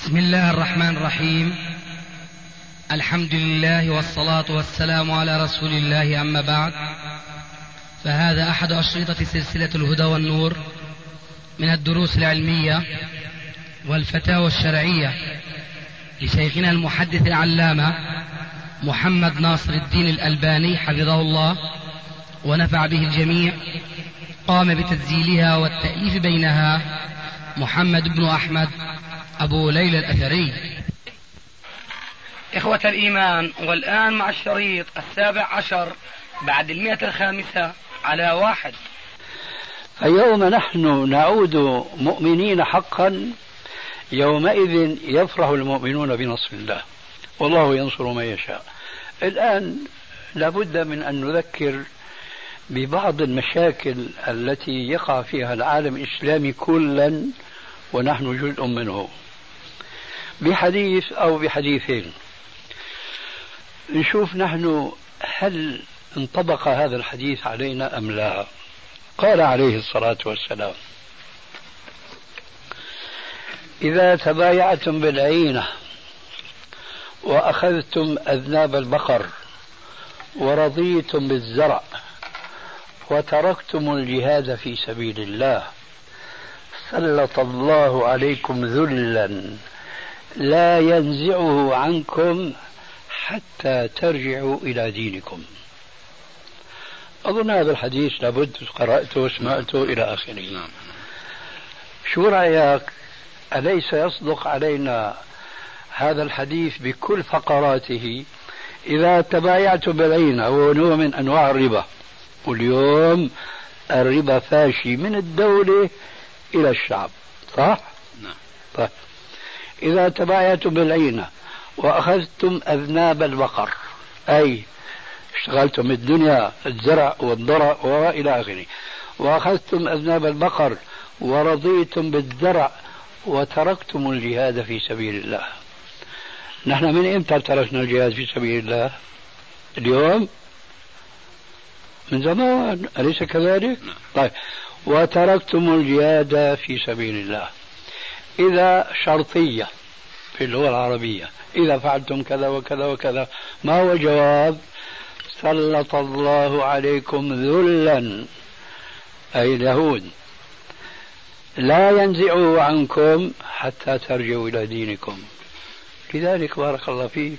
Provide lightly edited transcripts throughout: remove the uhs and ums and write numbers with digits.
بسم الله الرحمن الرحيم. الحمد لله والصلاة والسلام على رسول الله، أما بعد، فهذا أحد أشرطة سلسلة الهدى والنور من الدروس العلمية والفتاوى الشرعية لشيخنا المحدث العلامة محمد ناصر الدين الألباني حفظه الله ونفع به الجميع. قام بتسجيلها والتأليف بينها محمد بن أحمد أبو ليلى الأثري. إخوة الإيمان، والآن مع الشريط 17 بعد 105 على 1. اليوم نحن نعود مؤمنين حقا، يومئذ يفرح المؤمنون بنصر الله، والله ينصر من يشاء. الآن لابد من أن نذكر ببعض المشاكل التي يقع فيها العالم الإسلامي كلا ونحن جزء منه، بحديث أو بحديثين، نشوف نحن هل انطبق هذا الحديث علينا أم لا. قال عليه الصلاة والسلام: إذا تبايعتم بالعينة وأخذتم أذناب البقر ورضيتم بالزرع وتركتم الجهاد في سبيل الله سلط الله عليكم ذلا لا ينزعه عنكم حتى ترجعوا إلى دينكم. أظن هذا الحديث لابد قرأته وسمعته إلى آخره. شو رأيك؟ أليس يصدق علينا هذا الحديث بكل فقراته؟ إذا تبايعتم بالعينة وهو نوع من أنواع الربا، واليوم الربا فاشي من الدولة إلى الشعب، صح؟ نعم. طيب، إذا تبايعتم بالعينة وأخذتم أذناب البقر، أي اشتغلتم الدنيا الزرع والضرع وإلى آخره، وأخذتم أذناب البقر ورضيتم بالزرع وتركتم الجهاد في سبيل الله. نحن من إمتى تركنا الجهاد في سبيل الله؟ اليوم؟ من زمان، أليس كذلك؟ طيب، وتركتم الجهاد في سبيل الله، إذا شرطية في اللغة العربية، إذا فعلتم كذا وكذا وكذا، ما هو الجواب؟ سلط الله عليكم ذلا، أي اليهود، لا ينزعه عنكم حتى ترجعوا إلى دينكم. لذلك بارك الله فيك،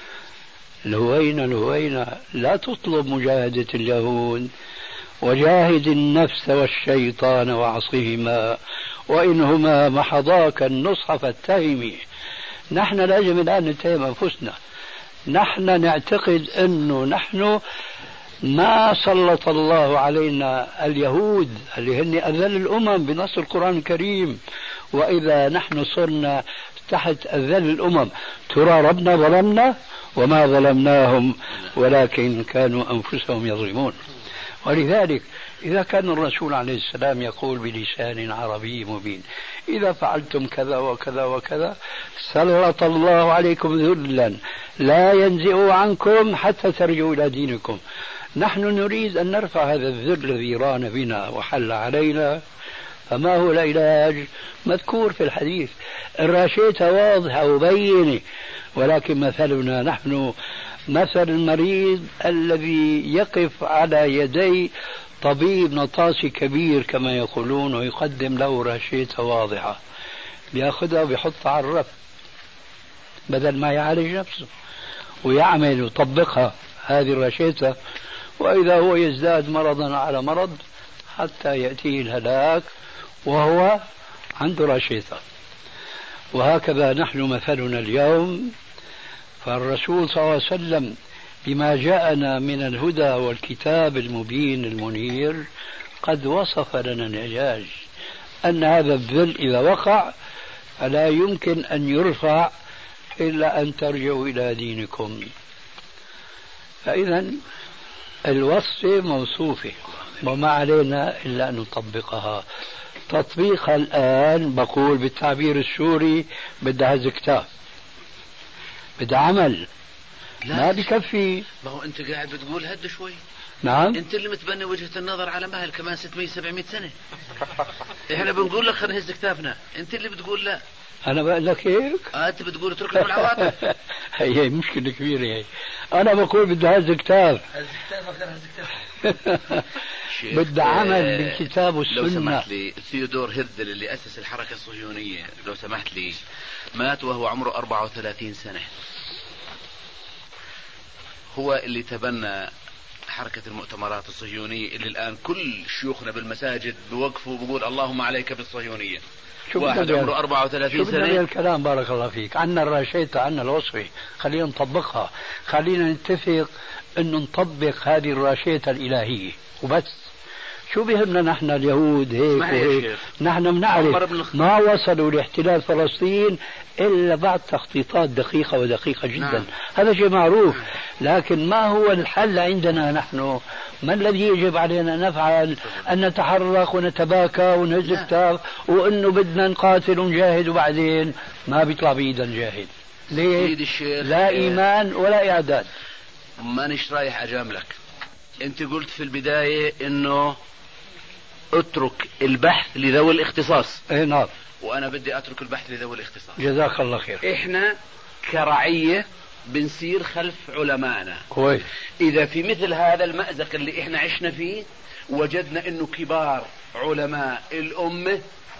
الهوينة لا تطلب مجاهدة اليهود، وجاهد النفس والشيطان وعصهما وإنهما محضاك النصح فاتهمي. نحن لازم الآن نتهم أنفسنا. نحن نعتقد أنه نحن ما سلط الله علينا اليهود اللي هن أذل الأمم بنص القرآن الكريم، وإذا نحن صرنا تحت أذل الأمم، ترى ربنا ظلمنا؟ وما ظلمناهم ولكن كانوا أنفسهم يظلمون. ولذلك إذا كان الرسول عليه السلام يقول بلسان عربي مبين: إذا فعلتم كذا وكذا وكذا سلط الله عليكم ذلا لا ينزع عنكم حتى ترجعوا إلى دينكم. نحن نريد أن نرفع هذا الذل الذي ران بنا وحل علينا. فما هو العلاج؟ مذكور في الحديث، الراشية واضحة وبينة، ولكن مثلنا نحن مثل المريض الذي يقف على يدي طبيب نطاسي كبير كما يقولون، ويقدم له راشية واضحة، بياخذها وبيحطها على الرف بدل ما يعالج نفسه ويعمل ويطبقها هذه الراشية، وإذا هو يزداد مرضا على مرض حتى يأتيه الهلاك وهو عنده راشية. وهكذا نحن مثلنا اليوم. فالرسول صلى الله عليه وسلم بما جاءنا من الهدى والكتاب المبين المنير قد وصف لنا العلاج، أن هذا الذل إذا وقع فلا يمكن أن يرفع إلا أن ترجعوا إلى دينكم. فإذا الوصفة موصوفة وما علينا إلا أن نطبقها. تطبيقها الآن بقول بالتعبير السوري بدها هز كتاب، بدها عمل، ما بكفي. ما هو أنت قاعد بتقول هد شوي. نعم، أنت اللي متبني وجهة النظر على مهل كمان 600-700 سنة. إحنا بنقول لك خلينا نهز كتابنا، أنت اللي بتقول لا. أنا بقول لك هيك. أنت بتقول اترك لهم العواطف. هي مشكلة كبيرة هي. أنا بقول بدي هز كتاب. بدي عمل بالكتاب والسنة. لو سمحت لي، ثيودور هيرزل اللي أسس الحركة الصهيونية، لو سمحت لي، مات وهو عمره 34 سنة. هو اللي تبنى حركة المؤتمرات الصهيونية اللي الآن كل شيوخنا بالمساجد بوقفوا وبقول اللهم عليك بالصهيونية. واحد عمره 34 سنة. شو الكلام بارك الله فيك. عنا الراشيطة، عنا الوصفة، خلينا نطبقها. خلينا نتفق انه نطبق هذه الراشيطة الإلهية وبس. شو بيهمنا نحن اليهود هيك وهيك؟ نحن بنعرف ما وصلوا لاحتلال فلسطين إلا بعد تخطيطات دقيقة ودقيقة جدا. نعم. هذا شيء معروف. لكن ما هو الحل عندنا نحن؟ ما الذي يجب علينا نفعل؟ أن نتحرك ونتباكى ونهز كتاب وأنه بدنا نقاتل ونجاهد وبعدين ما بيطلع بإيدنا نجاهد. ليش؟ لا إيمان ولا إعداد. مانيش رايح أجاملك. أنت قلت في البداية إنه اترك البحث لذوي الاختصاص. اي نعم. وانا بدي اترك البحث لذوي الاختصاص. جزاك الله خير. احنا كرعية بنسير خلف علمائنا. كويس. اذا في مثل هذا المأزق اللي احنا عشنا فيه وجدنا انه كبار علماء الامة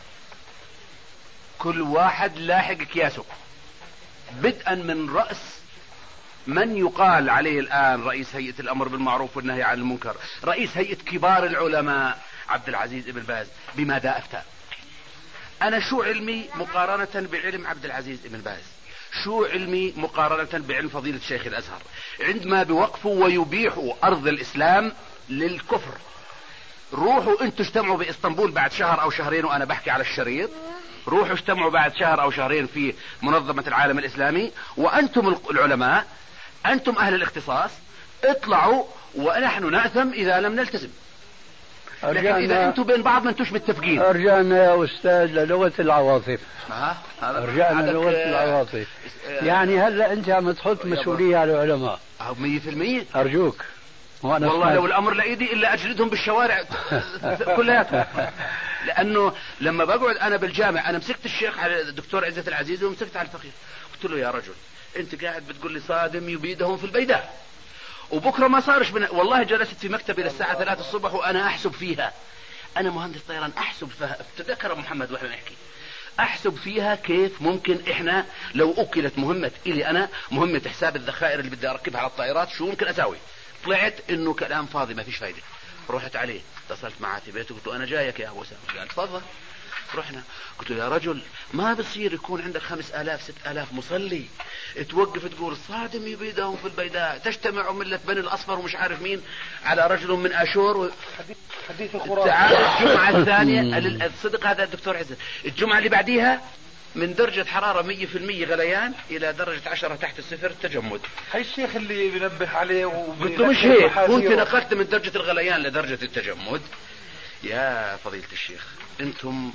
كل واحد لاحق كياسه، بدءا من رأس من يقال عليه الآن رئيس هيئة الأمر بالمعروف والنهي عن المنكر، رئيس هيئة كبار العلماء عبد العزيز ابن باز، بماذا أفتى؟ أنا شو علمي مقارنة بعلم عبد العزيز ابن باز؟ شو علمي مقارنة بعلم فضيلة شيخ الأزهر؟ عندما بوقفوا ويبيحوا أرض الإسلام للكفر. روحوا انتوا اجتمعوا بإسطنبول بعد شهر أو شهرين وأنا بحكي على الشريط، روحوا اجتمعوا بعد شهر أو شهرين في منظمة العالم الإسلامي، وأنتم العلماء، أنتم أهل الاختصاص، اطلعوا ونحن نأثم إذا لم نلتزم. لكن إذا أنتم بين بعض ما أنتوش متفقين. أرجعنا يا أستاذ للغة العواطف. أرجعنا للغة العواطف. يعني هلا أنت عم تحط مسؤولية على العلماء 100%. أرجوك. والله لو الأمر لإيدي إلا أجلدهم بالشوارع كلياتهم. لأنه لما بقعد أنا بالجامع، أنا مسكت الشيخ على الدكتور عزت العزيز ومسكت على الفقير، قلت له يا رجل أنت قاعد بتقول لي صادم يبيدهم في البيداء، وبكرة ما صارش والله جلست في مكتبي للساعة 3 الصبح وأنا أحسب فيها. أنا مهندس طيران، أحسب فيها. تذكر محمد وإحنا نحكي، أحسب فيها كيف ممكن إحنا لو أكلت مهمة إلي أنا، مهمة حساب الذخائر اللي بدي أركبها على الطائرات، شو ممكن أساوي؟ طلعت إنه كلام فاضي ما فيش فايدة. رحت عليه، اتصلت معاه في بيته، قلت له أنا جايك يا أبو أسامة. قال تفضل. رحنا، قلت له يا رجل ما بصير يكون عندك 5000 6000 مصلي توقف تقول صادم يبيدهم في البيداء، تجتمع ملة بني الأصفر ومش عارف مين على رجل من أشور حديث خرافي. تعال الجمعة الثانية الصدق هذا الدكتور عزت، الجمعة اللي بعديها من درجة حرارة 100% غليان إلى درجة 10 تحت الصفر تجمد. هاي الشيخ اللي بنبه عليه قلت له مش هيك، وانت نقلت من درجة الغليان لدرجة التجمد. يا فضيلة الشيخ أنتم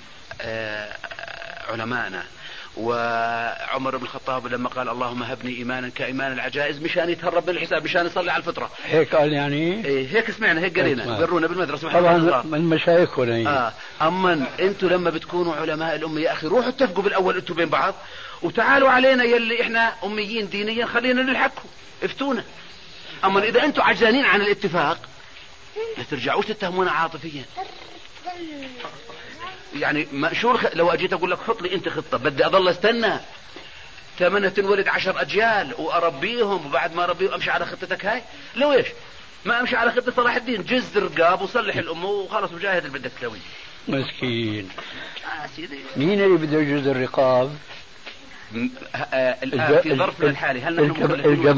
علماءنا، وعمر بن الخطاب لما قال اللهم هبني إيمانا كإيمان العجائز مشان يتهرب من الحساب، مشان يصلي على الفطرة. هيك قال يعني؟ إيه هيك سمعنا، هيك قرينا، قرونا بالمدرسة طبعا من مشايخنا. أما أنتم لما بتكونوا علماء الأمة يا أخي روحوا اتفقوا بالأول أنتم بين بعض، وتعالوا علينا يلي إحنا أميين دينيا خلينا نلحقكم، افتونا. أما إذا أنتم عجزانين عن الاتفاق لا ترجعوش تتهمونا عاطفيا. يعني شو لو اجيت اقول لك حط لي انت خطة، بدي اضل استنى 8 تنولد 10 اجيال واربيهم، وبعد ما اربيهم امشي على خطتك هاي؟ لو ايش ما امشي على خطة صلاح الدين، جز رقاب وصلح الامه وخلص وجاهد اللي بدك تسويه. مسكين. مين اللي بده يجوز الرقاب؟ الان في ظرفنا الحالي هل نحن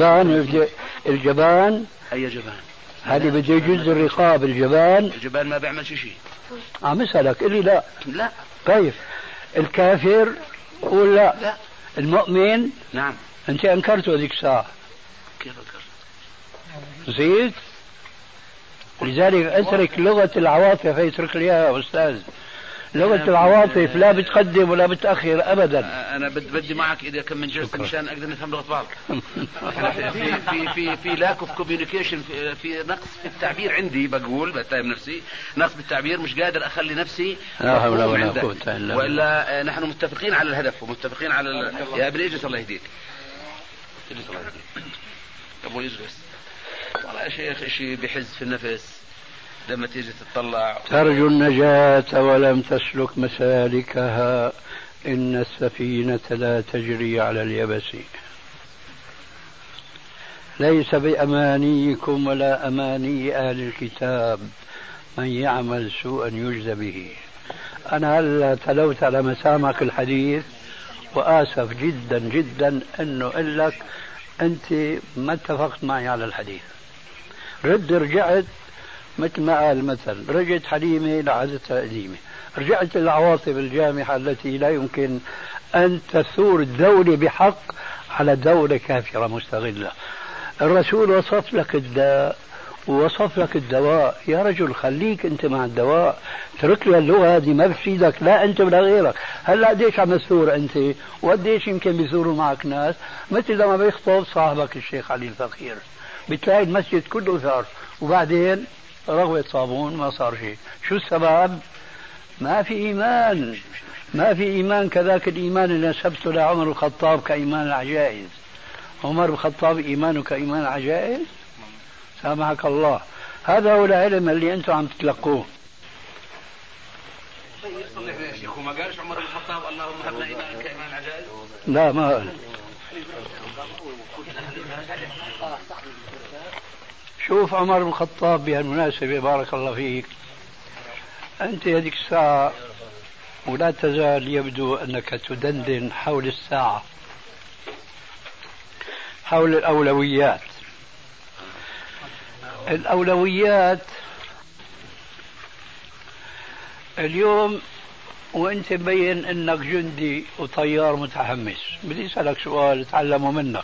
الجبان اي جبان؟ هذه بده يجوز الرقاب. الجبان ما بيعمل شيء. عم اسالك قل لي لا. كيف الكافر قول لا. المؤمن نعم. انت انكرته هذيك الساعه. كيف انكرت؟ نسيت؟ لذلك اترك لغه العواطف، اترك لي يا استاذ. لغة العواطف لا بتقدم ولا بتأخر أبدا. أنا بدي معك إذا كم من جلسة مشان أقدر نفهم لغة بعض. في لاك اوف كوميونيكيشن، في نقص في التعبير عندي، بقول بتهم نفسي نقص بالتعبير، مش قادر أخلي نفسي لا حول ولا قوة إلا بالله. وإلا نحن متفقين على الهدف ومتفقين على يا ابن إجلس الله يهديك. إجلس الله يهديك. أبو يجلس. والله يا شيخ شيء بحز في النفس لما تيجي تطلع. ترجو النجاة ولم تسلك مسالكها، إن السفينة لا تجري على اليبس. ليس بأمانيكم ولا أماني أهل الكتاب من يعمل سوءا يجزى به. أنا هلا تلوت على مسامعك الحديث وآسف جدا جدا أنه أقول لك أنت ما اتفقت معي على الحديث. رجعت مثل ما قال المثل، رجعت حليمة لعادتها قديمة، رجعت للعواصف الجامحة التي لا يمكن أن تثور الدولة بحق على دولة كافرة مستغلة. الرسول وصف لك الداء ووصف لك الدواء، يا رجل خليك أنت مع الدواء، ترك لي اللغة هذه ما بفيدك لا أنت ولا غيرك. هلا قديش عم تثور أنت وقديش يمكن بيثوروا معك ناس، مثل لما بيخطب صاحبك الشيخ علي الفقير بتلاقي المسجد كله ثار وبعدين رغوة صابون ما صار شيء. شو السبب؟ ما في إيمان، ما في إيمان. كذاك الإيمان اللي نسبته لعمر الخطاب كإيمان العجائز. عمر بن الخطاب إيمانه كإيمان العجائز؟ سامحك الله. هذا هو العلم اللي أنتم عم تتلقوه. يا شيخ وما قالش عمر بن الخطاب اللهم هب لنا إيمانا كإيمان العجائز؟ لا ما قال. شوف عمر بن الخطاب بهالمناسبة بارك الله فيك، أنت هذيك الساعة ولا تزال يبدو أنك تدندن حول الساعة، حول الأولويات. الأولويات اليوم وأنت مبين أنك جندي وطيار متحمس، بدي أسألك سؤال أتعلمه منك.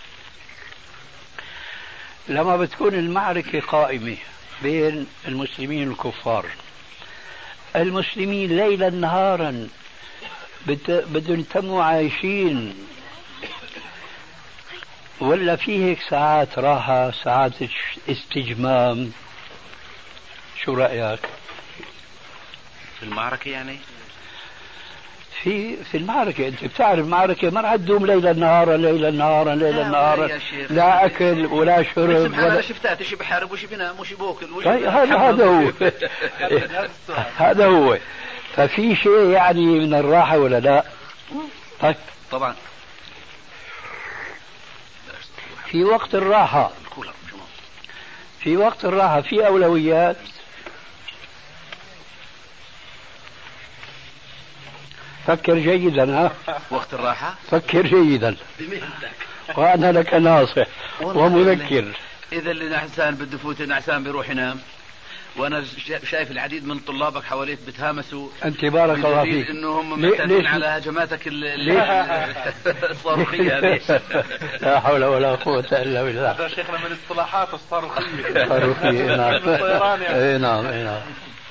لما بتكون المعركة قائمة بين المسلمين والكفار، المسلمين ليلا نهارا بدهم يتموا عايشين، ولا في هيك ساعات راحة ساعات استجمام؟ شو رأيك؟ في المعركة يعني؟ في المعركة أنت بتعرف المعركة ما راح تدوم ليلا نهارا ليلا نهارا ليلا نهارا، لا أكل ولا شرب ولا شفتات، شي بحارب وشي بنام وشي بوكل طيب هذا هو هذا هو. ففي شيء يعني من الراحة ولا لا؟ طيب طبعا في وقت الراحة، في وقت الراحة في أولويات. فكر جيدا. ها وقت الراحة فكر جيدا وأنا لك ناصح ومذكر. إذا اللي نعسان بده يفوت، نعسان بيروح ينام، وأنا شايف العديد من طلابك حواليك بتهامسوا. أنت بارك الله فيك إنهم معتادين على هجماتك الصاروخية هذه. لا حول ولا قوة إلا بالله. هذا شيخنا من اصطلاحات الصاروخية. صاروخية نعم. نعم.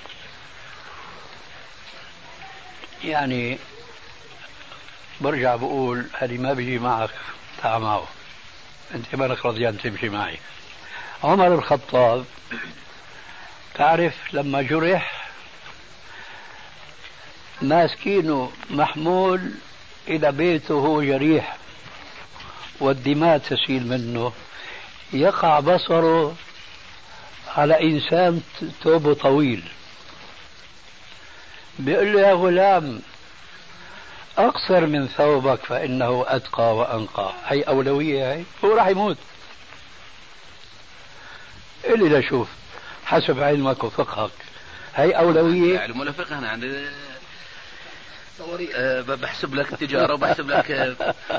يعني برجع بقول هذه ما بيجي معك تعال معه، انت مالك رضيان تمشي معي. عمر الخطاب تعرف لما جرح ماسكينه محمول الى بيته وهو جريح والدماء تسيل منه، يقع بصره على انسان ثوبه طويل، بيقول له يا غلام أقصر من ثوبك فإنه أتقى وأنقى. هي أولوية، هي هو راح يموت. اللي لا شوف حسب علمك وفقهك هي أولوية. علم ولا فقه، أنا عندي بحسب لك تجارة وبحسب لك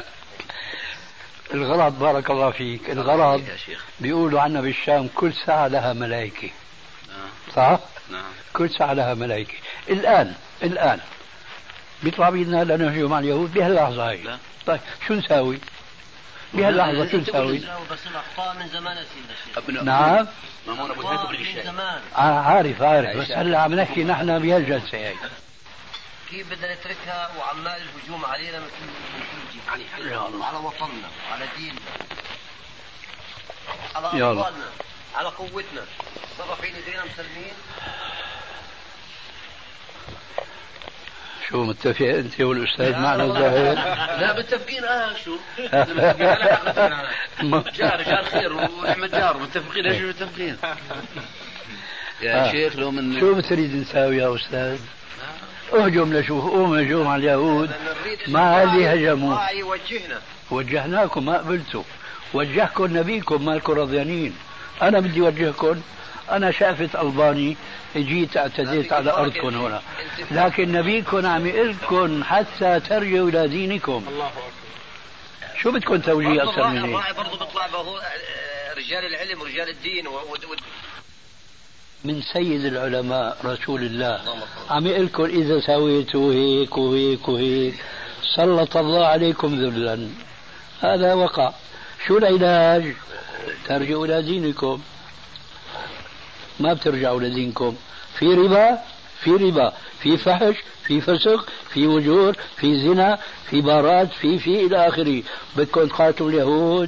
الغرض. بارك الله فيك. الغرض بيقولوا عنا بالشام كل ساعة لها ملائكة. صح؟ نعم. كل ساعة لها ملائكة. الآن بيطلع بيدنا لنهجم على اليهود بهاللحظة هاي. لا. طيب شو نساوي؟ بهاللحظة شو نساوي؟ بس الأخطاء من زمان أسير. نعم. من زمان. عارف بس هلا عم نحكي نحن بهالجلسة هاي. كيف بدنا نتركها وعمال الهجوم علينا من كل جهة، على وطننا، على ديننا، على أطفالنا، على قوتنا، صرفين ايدينا مسلمين. شو متفق انت والاستاذ معنا الظاهر؟ لا متفقين. شو متفقين على جار خير واحمد جار متفقين. ايش متفقين يا شيخ؟ لو من شو بتريد نساوي يا استاذ؟ اهجم نشوف، قوم هجوم على اليهود. ما اللي هجموا؟ وجهناكم، ما قبلتوا. وجهكم نبيكم، مالكم رضيانين. انا بدي اوجهكم. انا شافت الباني جيت اعتديت على ارضكم هنا، لكن نبيكم عم يقلكم حتى ترجعوا الى دينكم. الله اكبر. شو بدكم توجيه اكثر من هيك؟ الراعي برضه بيطلع رجال العلم ورجال الدين من سيد العلماء رسول الله عم يقلكم اذا سويتوا هيك وهيك وهيك سلط الله عليكم ذلا. هذا وقع. شو العلاج؟ ترجعوا الى دينكم. ما بترجعوا لدينكم. في ربا، في ربا، في فحش، في فسق، في وجور، في زنا، في بارات، في إلى آخره. بدكم تقاتلوا اليهود؟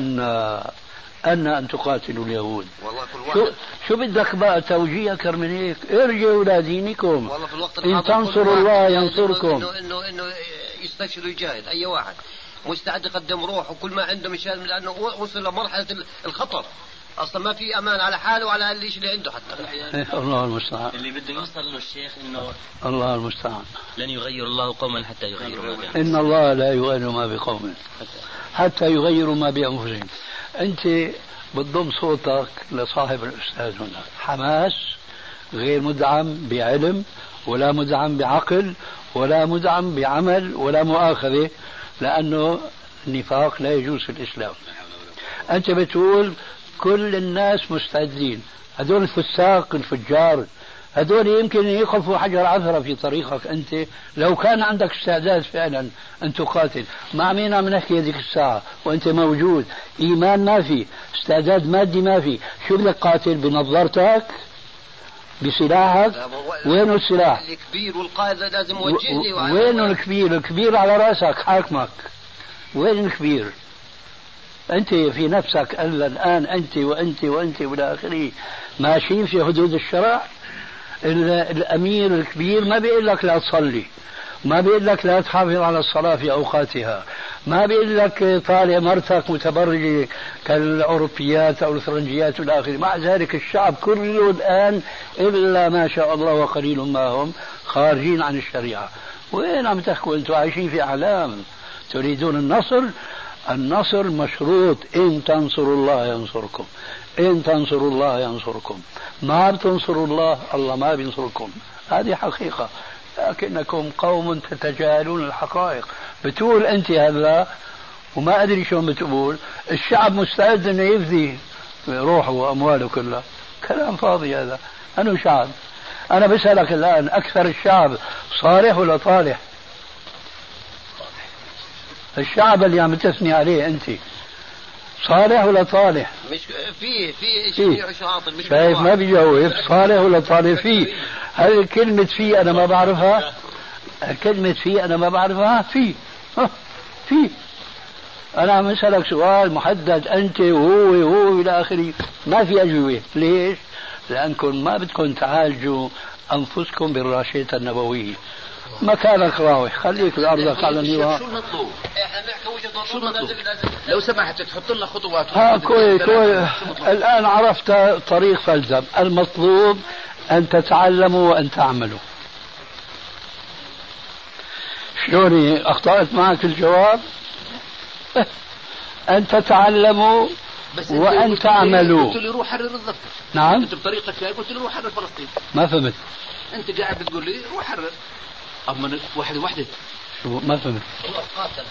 أن تقاتلوا اليهود. شو بدك بقى توجيه أكثر من هيك؟ ارجعوا إلى دينكم. إن تنصروا الله ينصركم. إنه يستشهد ويجاهد أي واحد مستعد يقدم روح وكل ما عنده مشان، لأنه وصل لمرحلة الخطر. اصلا ما في امان على حاله وعلى الشيء اللي عنده حتى. الله المستعان. اللي بده يوصل له الشيخ انه الله المستعان. لن يغير الله قوما حتى يغيروا ما بأنفسهم. ان الله لا يغير ما بقوم حتى يغيروا ما بانفسهم. انت بتضم صوتك لصاحب الاستاذ هنا. حماس غير مدعم بعلم ولا مدعم بعقل ولا مدعم بعمل ولا مؤاخذه، لانه النفاق لا يجوز في الاسلام. انت بتقول كل الناس مستعدين. هذول الفساق الفجار هذول يمكن يقفوا حجر عثرة في طريقك أنت لو كان عندك استعداد فعلا أن تقاتل. مع مين عم نحكي هذيك الساعة وأنت موجود؟ إيمان ما في، استعداد مادي ما في. شو بدك قاتل؟ بنظارتك؟ بسلاحك؟ وينه السلاح؟ الكبير والقائد لازم يوجهني. وينه الكبير؟ الكبير على رأسك حاكمك. وين الكبير؟ أنت في نفسك الآن أنت وأنت وأنت وإلى آخره ماشيين في حدود الشرع. الأمير الكبير ما بيقول لك لا تصلي، ما بيقول لك لا تحافظ على الصلاة في أوقاتها، ما بيقول لك طالع مرتك متبرجة كالأوروبيات أو الفرنجيات والى آخره. مع ذلك الشعب كله الآن إلا ما شاء الله وقليل ما هم خارجين عن الشريعة. وين عم تحكوا؟ أنتم عايشين في أحلام. تريدون النصر؟ النصر مشروط. إن تنصروا الله ينصركم، إن تنصروا الله ينصركم. ما بتنصروا الله، الله ما بينصركم. هذه حقيقة. لكنكم قوم تتجاهلون الحقائق. بتقول أنت هذا وما أدري شلون بتقول. الشعب مستعد أنه يفدي روحه وأمواله كلها. كلام فاضي هذا. أنا شعب. أنا بسألك الآن، أكثر الشعب صالح ولا طالح؟ الشعب اللي عم تثني عليه أنت صالح ولا طالح؟ مش في شيء عاطل. مش شايف ما بيجاوب. صالح ولا طالح؟ فيه. هل كلمة فيه أنا ما بعرفها؟ كلمة فيه أنا ما بعرفها. فيه أنا عم أسألك سؤال محدد، أنت وهو إلى آخره. ما في أجوبة. ليش؟ لأنكم ما بدكم تعالجوا أنفسكم بالراشدة النبوية. مكانك راوح، خليك بأرضك على النواة. شو المطلوب؟ احنا بنحكي وجهة نظر. لو سمحت تحط لنا خطوات. كوي. الآن عرفت طريق فلزم. المطلوب أن تتعلموا وأن تعملوا. شلوني أخطأت معك الجواب؟ أن تتعلموا وأن تعملوا. قلت لي روح حرر الضفة. نعم. أنت بطريقتك قلت لي روح حرر فلسطين. ما فهمت. أنت قاعد بتقول لي روح حرر. أما واحدة. شو ما فهمت؟ قاتل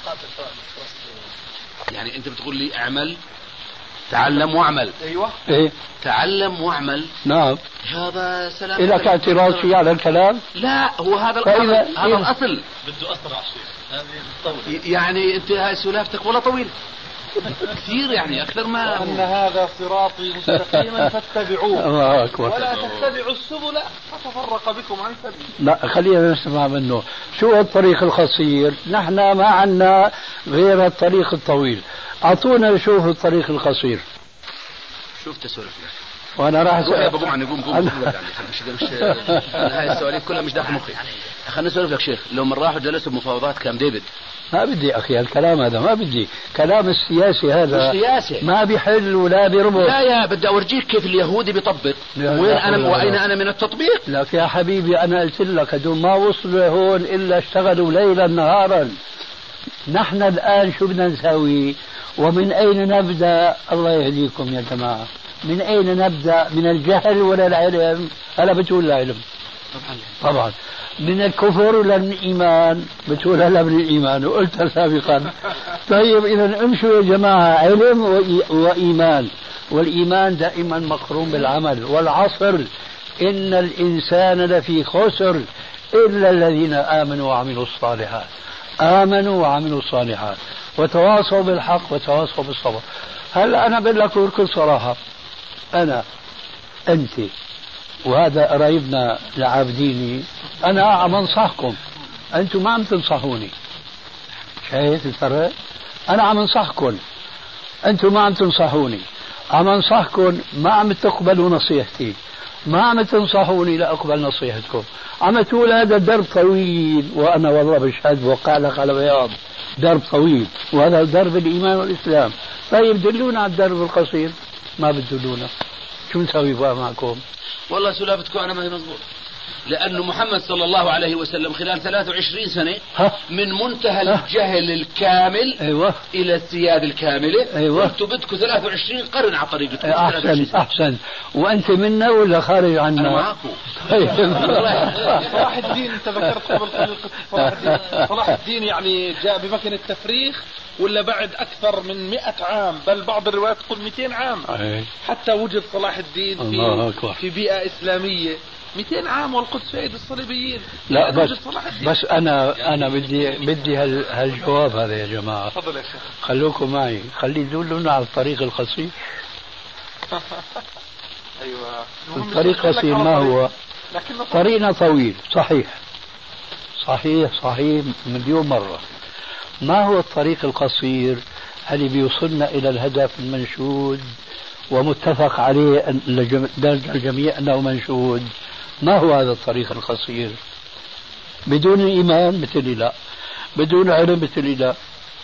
يعني أنت بتقول لي اعمل، تعلم واعمل. أيوة. إيه. تعلم واعمل. نعم. هذا سلام. لك اعتراض شيء على الكلام؟ لا، هو هذا الأصل. هذا الأصل. بده أسرع شيء. هذه تطول. يعني أنت هاي سلافتك ولا طويل. كثير يعني أكثر ما أن هذا صراطي مستقيما فاتبعوه الله أكبر. ولا تتبعوا السبل فتفرق بكم عن سبيله. لا خلينا نسمع منه شو الطريق القصير. نحن ما عنا غير الطريق الطويل، أعطونا نشوف الطريق القصير. شوف تسولف وانا راح يا ابو جمعه نقوم مش هاي السواليف كلها مش داخل مخي. خليني اسولف لك شيخ، لو من راحوا جلسوا بمفاوضات كام ديفيد. ما بدي اخي الكلام هذا، ما بدي كلام السياسي هذا. مش سياسي، ما بيحل ولا بيربط. لا يا بدي اورجيك كيف اليهودي بيطبق وين انا واين انا من التطبيق. لك يا حبيبي انا قلت لك هدول ما وصلوا هون الا اشتغلوا ليلا نهارا. نحن الان شو بدنا نسوي ومن اين نبدا؟ الله يهديكم يا جماعه، من أين نبدأ؟ من الجهل ولا العلم؟ ألا بتقول العلم طبعا. من الكفر ولا من الإيمان؟ بتقول لا من الإيمان، وقلت سابقا. طيب إذا امشوا يا جماعة، علم وإيمان، والإيمان دائما مقرون بالعمل. والعصر إن الإنسان لفي خسر إلا الذين آمنوا وعملوا الصالحات. آمنوا وعملوا الصالحات وتواصوا بالحق وتواصوا بالصبر. هلا أنا بقول لك بكل صراحة، أنا أنت وهذا قرايبنا العابديني، أنا عم أنصحكم، أنتم ما عم تنصحوني. شايف الفرق؟ أنا عم أنصحكم، أنتم ما عم تنصحوني. عم أنصحكم، ما عم تقبلوا نصيحتي، ما عم تنصحوني لا أقبل نصيحتكم. عم تقول هذا درب طويل، وأنا والله بشهد وقع لك على بياض، درب طويل، وهذا درب الإيمان والإسلام. طيب دلونا على الدرب القصير. ما بتدلونا، شو نسوي بقى معكم؟ والله سلافتكم أنا ما هي مضبوط، لأنه محمد صلى الله عليه وسلم خلال 23 سنة من منتهى الجهل الكامل أيوة إلى السيادة الكاملة. أيوة. أنتم بدكم 23 قرن على طريقتكم. أحسن وأنت منا ولا خارج عنا؟ أنا معكم. صلاح الدين أنت ذكرت قبل قليل قصة صلاح الدين يعني جاء بمكنة تفريخ ولا بعد أكثر من 100 عام، بل بعض الروايات تقول 200 عام حتى وجد صلاح الدين في بيئة إسلامية. 200 عام والقدس في أيدي الصليبيين. لا بس أنا بدي هالجواب هذا يا جماعة. تفضل يا شيخ. خلوكم معي، خلي دلونا على الطريق القصير. أيوة. الطريق القصير ما هو؟ طريقنا طويل، صحيح مليون مرة. ما هو الطريق القصير اللي بيوصلنا إلى الهدف المنشود ومتفق عليه الجميع أنه منشود؟ ما هو هذا الطريق القصير؟ بدون إيمان مثل لا، بدون علم مثل لا.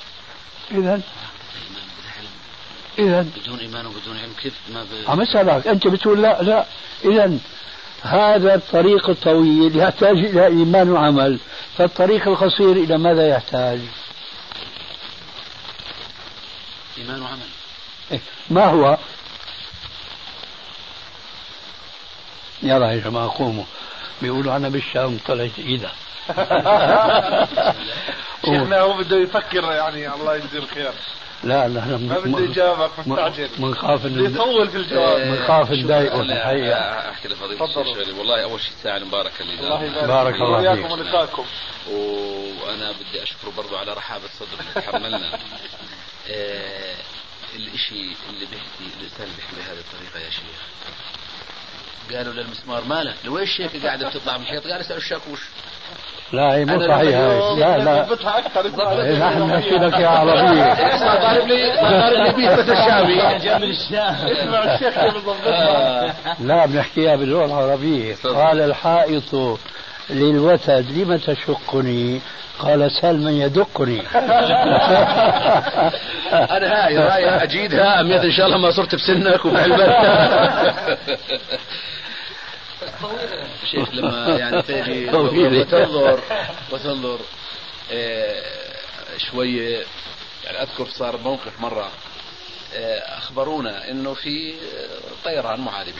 إذا بدون إيمان وبدون علم كيف ما عم أسألك أنت بتقول لا. إذا هذا الطريق الطويل يحتاج إلى إيمان وعمل، فالطريق القصير إلى ماذا يحتاج؟ إيمان وعمل. ما هو؟ يلا يا جماعة قوموا، بيقولوا أنا بالشام طلعت إيده. شيخنا هو بده يفكر يعني، الله يجزيه الخير. لا نحن ما بده يجاوبك مستعجل، بنخاف يطول في الجواب، بنخاف نضايقه الحقيقة. أحكي لفضيلة الشيخ والله أول شيء الساعة المباركة اللي الله يبارك بارك الله فيك وياكم ولقاكم. وأنا بدي أشكره برضو على رحابة صدر اللي تحملنا. الإشي اللي بيحكي الإنسان بيحكي بهذه الطريقة يا شيخ، قالوا للمسمار مالك لويش هيك قاعدة بتطلع من الحيط؟ قال اسأل الشاكوش. لا هي مو صحيحة. لا نحن نحكي لك يا عربية. ضارب لي بيت الشامي جنب الشام. اسمع الشيخ كيف بضبطها. لا بنحكيها باللغة العربية. قال الحائط للوتد لم تشقني؟ قال سل من يدقني. أنا هاي رايح أجيدها أميت إن شاء الله ما صرت بسنك وبعلمك. شيخ لما يعني تيجي وتنظر شوية يعني أذكر صار موقف مرة أخبرونا إنه في طيران معالج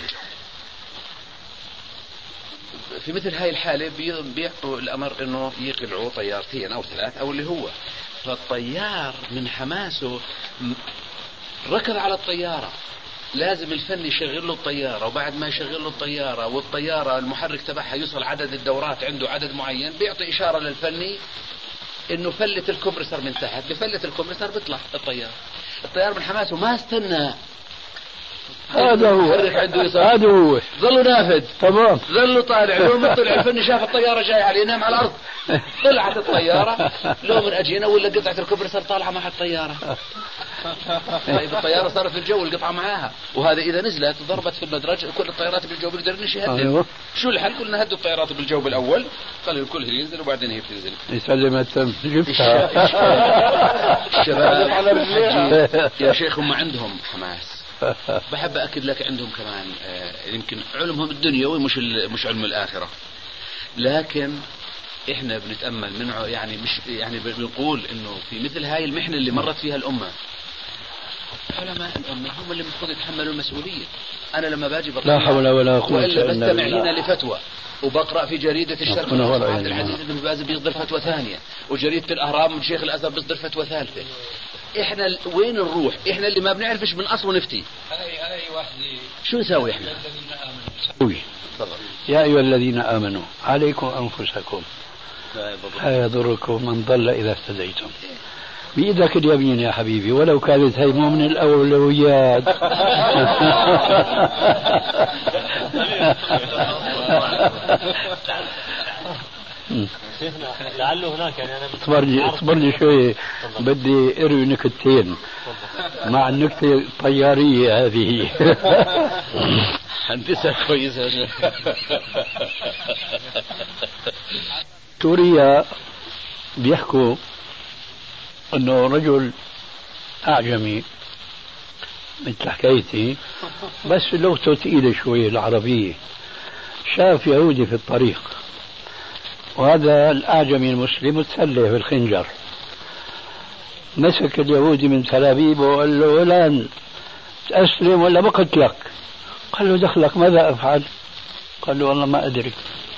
في مثل هاي الحالة بيعطوا الأمر إنه يقلعوا طيارتين أو 3 أو اللي هو، فالطيار من حماسه ركض على الطيارة. لازم الفني يشغل له الطيارة، وبعد ما يشغل له الطيارة والطيارة المحرك تبعها يوصل عدد الدورات عنده عدد معين، بيعطي إشارة للفني انه فلة الكمبرسر من تحت، بفلة الكمبرسر بيطلع الطيار من حماسه ما استنى. هذا هو ظلوا نافذ تمام، ظلوا طالع. لو من طلع الفني شاف الطيارة جاي عليه نام على الأرض، طلعت الطيارة. لو من أجينا ولا قطعة الكمبرسر طالعة مع الطيارة. طيب الطيارة صارت في الجو، القطعة معاها، وهذا إذا نزلت ضربت في المدرج كل الطيارات بالجو بيقدر يهدد. أيوه. شو الحل؟ قلنا هدوا الطيارات بالجو بالأول، خلي الكل ينزل وبعدين هي بتنزل. يسلم التم جبتها. الشباب يا شيخ هم عندهم حماس. بحب أكد لك عندهم كمان يمكن علمهم الدنيوي مش علم الآخرة، لكن إحنا بنتأمل منه. يعني مش يعني بنقول إنه في مثل هاي المحنة اللي مرت فيها الأمة، علماء الأمة هم اللي المفروض يتحملوا المسؤولية. أنا لما باجي لا حول ولا قوة إلا إلا بستمع بالله لنا لفتوى وبقرأ في جريدة الشرق عبد العزيز بن باز بيصدر فتوى ثانية، وجريدة الأهرام من شيخ الأزهر بيصدر فتوى ثالثة. احنا وين نروح؟ احنا اللي ما بنعرفش من اصله نفتي. شو نسوي احنا؟ يا ايها الذين امنوا عليكم انفسكم لا يضركم من ضل اذا اهتديتم. بإيدك اليمين يا حبيبي، ولو كانت هي مو من الأولويات. لعله هناك يعني أنا اصبر لي شوي، بدي اروي نكتتين مع النكتة الطيارية هذه. هندسة كويسة. سوريا بيحكوا انه رجل اعجمي مثل حكايتي بس لغته ثقيلة شوي العربية، شاف يهودي في الطريق، وهذا الأعجمي المسلم تسلح بالخنجر، مسك اليهودي من تلابيبه وقال له فلان تأسلم ولا بقتلك؟ قال له دخلك ماذا أفعل؟ قال له والله ما أدري.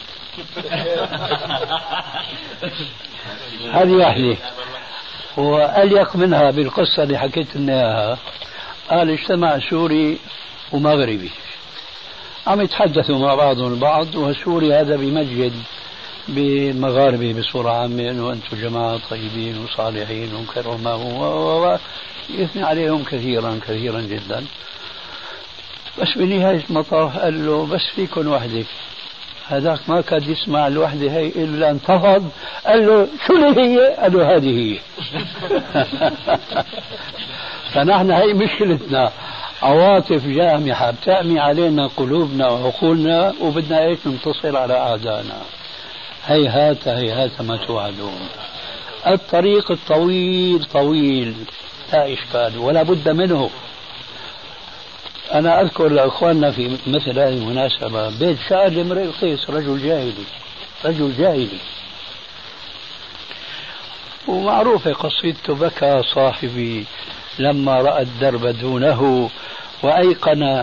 هذه واحدة. وأليق منها بالقصة اللي حكيت لنا إياها، قال اجتمع سوري ومغربي عم يتحدثوا مع بعضهم البعض، وسوري هذا بمجد بالمغاربة بصورة عامة انه انتم جماعة طيبين وصالحين وكرماء ويثني عليهم كثيرا كثيرا جدا. بس بنهاية المطاف قال له بس فيكم وحدة. هذاك ما كاد يسمع الوحدة هي إلا انتفض، قال له شو اللي هي؟ قال له هذه هي. فنحن هي مشكلتنا، عواطف جامحة بتأمي علينا قلوبنا وعقولنا، وبدنا ايش؟ ننتصر على أعدائنا. هيهات هيهات ما توعدون. الطريق الطويل طويل لا إشكال ولا بد منه. أنا أذكر لأخواننا في مثل هذه المناسبة بيت شاعر امرئ القيس، رجل جاهلي ومعروفة قصيدته: بكى صاحبي لما رأى الدرب دونه وأيقن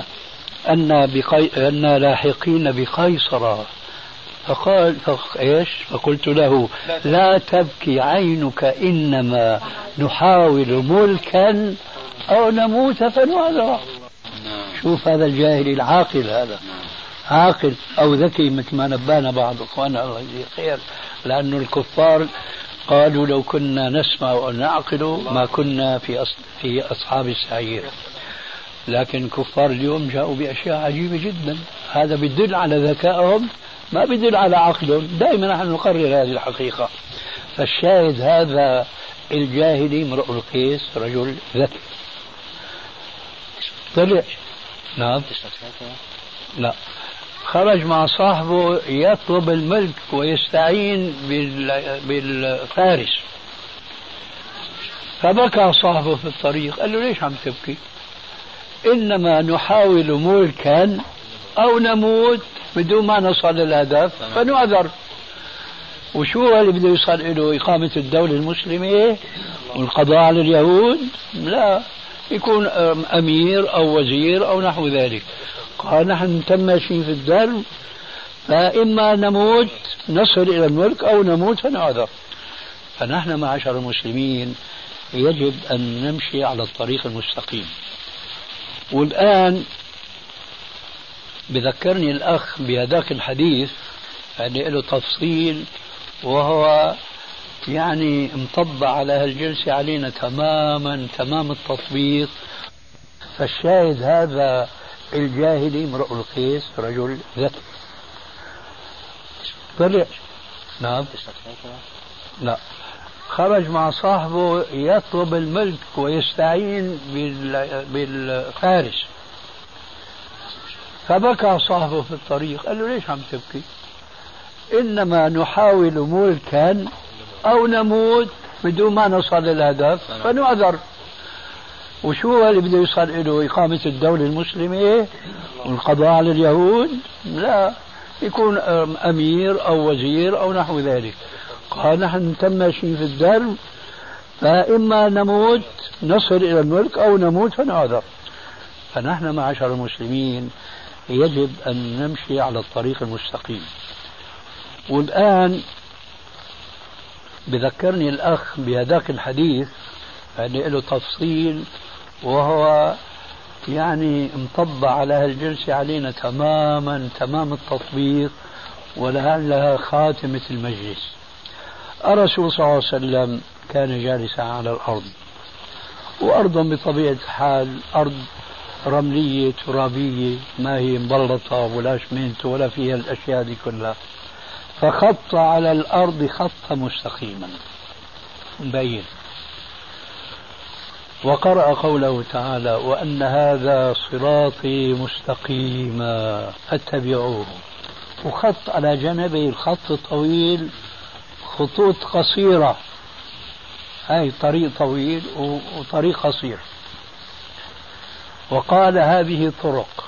أن لاحقين بقيصر، فقال إيش؟ فقلت له لا تبكي عينك إنما نحاول ملكا أو نموت فنعذر. شوف هذا الجاهل العاقل، هذا عاقل أو ذكي مثل ما نبانا بعض أخواننا الله يجزيه خير، لأنه الكفار قالوا لو كنا نسمع أو نعقل ما كنا في أصحاب السعير. لكن الكفار اليوم جاءوا بأشياء عجيبة جدا، هذا بيدل على ذكائهم ما بيدل على عقلهم. دائما نحن نقرر هذه الحقيقة. فالشاهد هذا الجاهلي امرؤ القيس رجل ذكي طلع. نعم لا، خرج مع صاحبه يطلب الملك ويستعين بالفارس، فبكى صاحبه في الطريق. قال له ليش عم تبكي؟ إنما نحاول ملكا أو نموت بدون ما نصل للهدف فنعذر. وشو اللي بده يوصل له؟ إقامة الدولة المسلمة والقضاء على اليهود؟ لا، يكون أمير أو وزير أو نحو ذلك. قال نحن ماشيين في الدرب، فإما نموت نصل إلى الملك أو نموت فنعذر. فنحن معشر المسلمين يجب أن نمشي على الطريق المستقيم. والآن بذكرني الأخ بهذاك الحديث يعني له تفصيل، وهو يعني مطبع على هالجلسة علينا تماما تمام التطبيق. فالشاهد هذا الجاهلي امرؤ القيس رجل ذكي طلع. نعم. لا، خرج مع صاحبه يطلب الملك ويستعين بالفارس، فبكى صاحبه في الطريق. قال له ليش عم تبكي؟ إنما نحاول ملكا أو نموت بدون ما نصل للهدف فنعذر. وشو اللي بده يصل له؟ إقامة الدولة المسلمة والقضاء على اليهود؟ لا، يكون أمير أو وزير أو نحو ذلك. قال نحن ماشيين في الدرب، فإما نموت نصل إلى الملك أو نموت فنعذر. فنحن معشر المسلمين يجب أن نمشي على الطريق المستقيم. والآن بذكرني الأخ بهذاك الحديث يعني له تفصيل، وهو يعني مطبع على هالجلسة علينا تماما تمام التطبيق، ولعلها خاتمة المجلس. الرسول صلى الله عليه وسلم كان جالسا على الأرض، وأرض بطبيعة الحال أرض رملية ترابية، ما هي مبلطة ولا اسمنت ولا فيها الأشياء دي كلها. فخط على الأرض خطا مستقيما مبين، وقرأ قوله تعالى وأن هذا صراطي مستقيما فاتبعوه. وخط على جانبي الخط الطويل خطوط قصيرة، هاي طريق طويل وطريق قصير. وقال هذه طرق،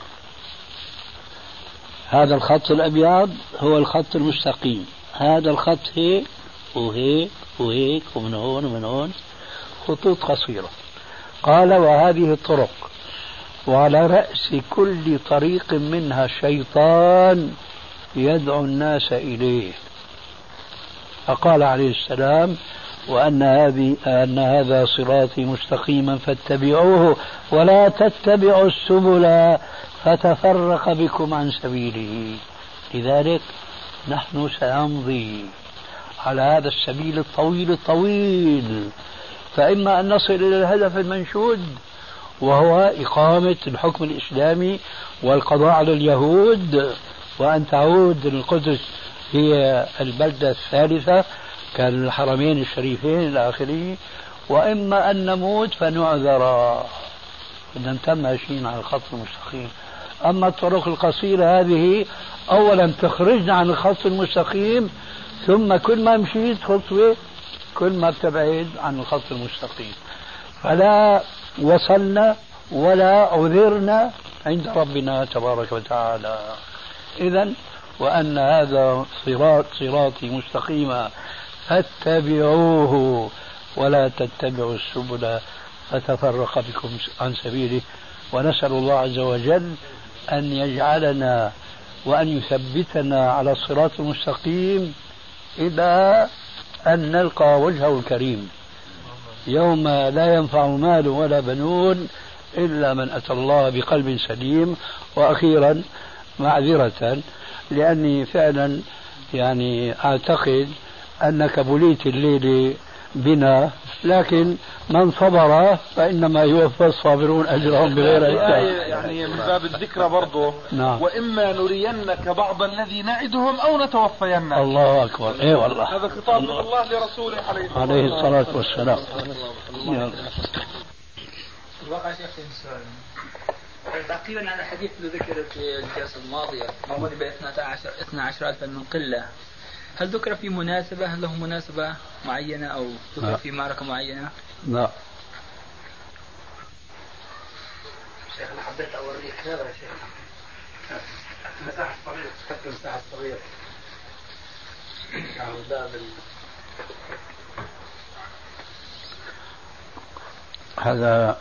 هذا الخط الأبيض هو الخط المستقيم، هذا الخط هيك وهيك وهيك ومن هون ومن هون خطوط قصيرة. قال وهذه الطرق وعلى رأس كل طريق منها شيطان يدعو الناس إليه. فقال عليه السلام وأن هذا صراطي مستقيما فاتبعوه ولا تتبعوا السبل فتفرق بكم عن سبيله. لذلك نحن سنمضي على هذا السبيل الطويل، فإما أن نصل إلى الهدف المنشود وهو إقامة الحكم الإسلامي والقضاء على اليهود، وأن تعود القدس هي البلدة الثالثة كالحرمين الشريفين إلى آخره، وإما أن نموت فنعذر. بدنا نتم ماشيين على الخط المستقيم. أما الطرق القصيرة هذه أولا تخرجنا عن الخط المستقيم، ثم كل ما مشيت خطوة كل ما بتبعد عن الخط المستقيم، فلا وصلنا ولا عذرنا عند ربنا تبارك وتعالى. إذن وأن هذا صراطي مستقيما فاتبعوه ولا تتبعوا السبل فتفرق بكم عن سبيله. ونسأل الله عز وجل أن يجعلنا وأن يثبتنا على الصراط المستقيم إلى أن نلقى وجهه الكريم يوم لا ينفع مال ولا بنون إلا من أتى الله بقلب سليم. وأخيرا معذرة، لأني فعلا يعني أعتقد أنك بليت الليل بنا، لكن من صبر فإنما يوفى الصابرون أجرهم بغير حساب. يعني من باب الذكرى برضه. نعم. وإما نرينك بعض الذي نعدهم أو نتوفينك. الله أكبر. إيه والله. هذا خطاب من الله لرسوله عليه الصلاة والسلام. الواقع شيخ سؤال تقريبا على الحديث اللي ذكر في الجلسة الماضية موجود ب 12,000 من قلة، هل ذكر في مناسبة؟ هل له مناسبة معينة أو ذكر في معركة معينة؟ لا. شيخ أنا حبيت أوريك هذا يا شيخ مساحة صغيرة، حتى مساحة صغيرة باب هذا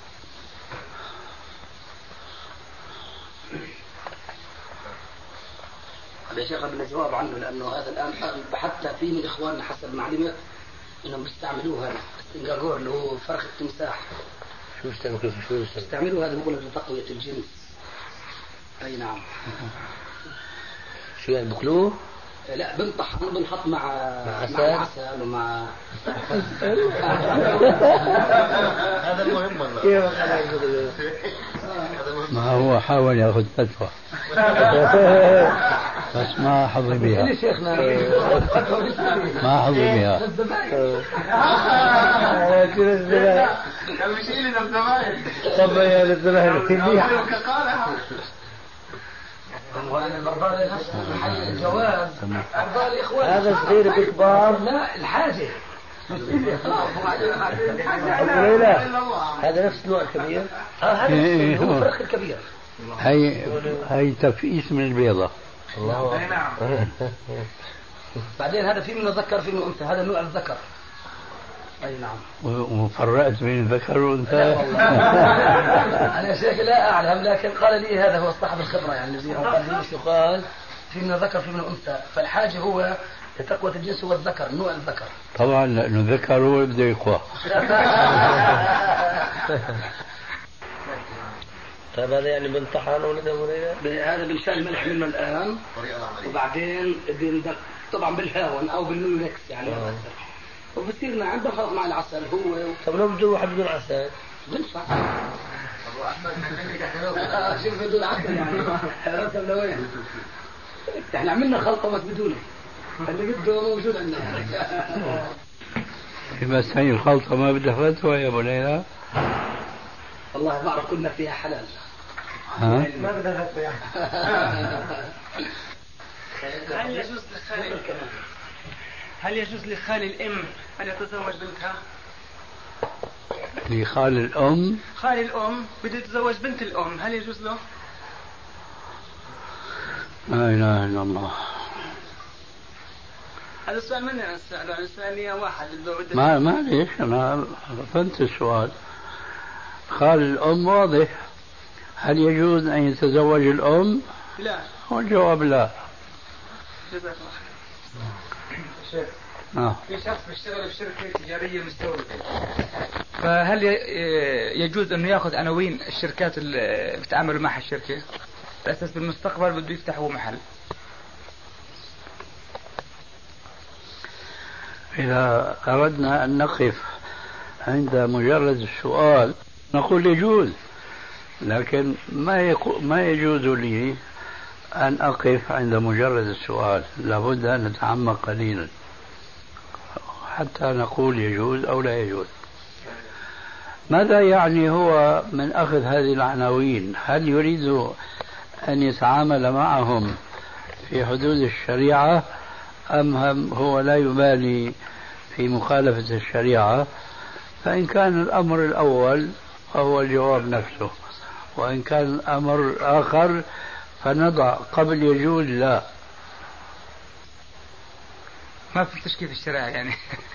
يا شيخ قبل الجواب عنه، لأنه هذا الآن بحثت فيه من إخواننا حسب معلومات إنهم بيستعملوه هذا السنجاجور اللي هو فرخ التمساح. شو يستعملوه هذا بيقول لتقوية الجنس. أي نعم. شو يعني بكلوه؟ لا بنطحن بنحط مع عسل ومع هذا المهم والله. ما هو حاول ياخذ فتوى بس ما حظي بها. ما حظي بها. قال مش إلي الزباين. طب يا الزباين الجواز هذا صغير بكبار. لا الحاجة هذا نفس النوع الكبير. هذا هو الفرخ الكبير. هي تفقيس من البيضة. الله. بعدين هذا في منه ذكر في منه أنثى. هذا نوع الذكر. أي نعم. وفرقت بين الذكر والأنثى. أنا شيخ لا أعلم لكن قال لي هذا هو صاحب الخبرة يعني الذي قال لي شو قال في منه ذكر في منه أنثى. فالحاجة هو لتقوى الجنس هو الذكر نوع الذكر. طبعا لأنه الذكر هو بده يقوى. طيب هذا يعني بنطحن هذا بنشال الملح منه الآن وبعدين بندق طبعا بالهاون أو بالنيولكس يعني وبصير نعم بخلط مع العسل هو. طب لو بده واحد بدون عسل بنفع. شوف بدون عسل يعني رسم لوين. احنا عملنا خلطة بس بدونه اللي بده موجود عندنا. بس هي الخلطة ما بدها فتوى يا أبو ليلى. والله بعرف كلنا فيها حلال. ها؟ ما بدها فتوى هل يجوز لخال الأم أن يتزوج بنتها؟ لخال الأم؟ خال الأم بده يتزوج بنت الأم هل يجوز له؟ لا إله إلا الله. هذا السؤال من أنا أسأله عن السؤال لي واحد ما ليش أنا فهمت السؤال. خال الأم واضح. هل يجوز أن يتزوج الأم؟ لا. هو الجواب لا. جزاك الله خير. في شخص بيشتغل في شركة تجارية مستوردة، فهل يجوز انه ياخذ عناوين الشركات اللي بتعاملوا معها الشركة على اساس بالمستقبل بده يفتح هو محل؟ إذا أردنا أن نقف عند مجرد السؤال نقول يجوز، لكن ما يجوز لي أن أقف عند مجرد السؤال، لابد أن نتعمق قليلا حتى نقول يجوز أو لا يجوز. ماذا يعني هو من أخذ هذه العناوين؟ هل يريد أن يتعامل معهم في حدود الشريعة أم هو لا يبالي في مخالفة الشريعة؟ فإن كان الأمر الأول فهو الجواب نفسه، وإن كان الأمر آخر فنضع قبل يجوز لا. ما في تشكيل الشريعة يعني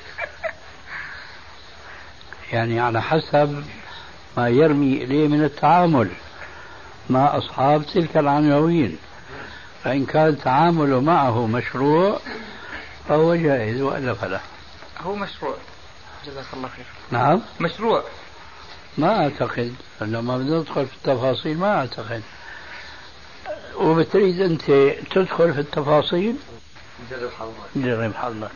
يعني على حسب ما يرمي إليه من التعامل مع أصحاب تلك العناوين، فإن كان تعامله معه مشروع فهو جائز وإلا فلا. هو مشروع. جزاك الله خير. نعم مشروع. ما أعتقد، لما ندخل في التفاصيل ما أعتقد. وبتريد أنت تدخل في التفاصيل؟ جرب حظك.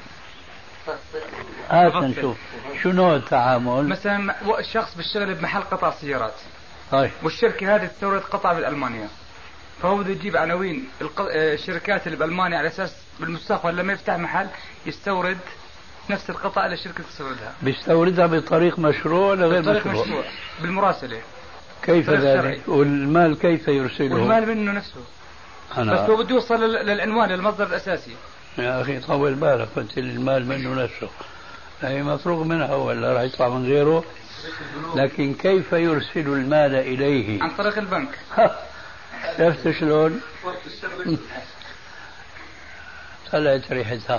نشوف شو نوع التعامل. مثلا شخص بيشتغل بمحل قطع سيارات، طيب، والشركة هذه تستورد قطع بألمانيا، فهو بده يجيب عناوين الشركات اللي بألمانيا على أساس بالمستقبل لما يفتح محل يستورد نفس القطع اللي الشركة تستوردها. بيستوردها بطريق مشروع ولا غير بطريق مشروع؟ بالمراسلة. كيف ذلك؟ والمال كيف يرسله؟ والمال منه نفسه. بس هو بده يوصل للعنوان للمصدر الأساسي. يا أخي طول بالك، قلت المال منه نفسه، هي مفروغ منها ولا راح يطلع من غيره؟ لكن كيف يرسل المال إليه؟ عن طريق البنك. شفت شلون؟ طلعت ريحتها.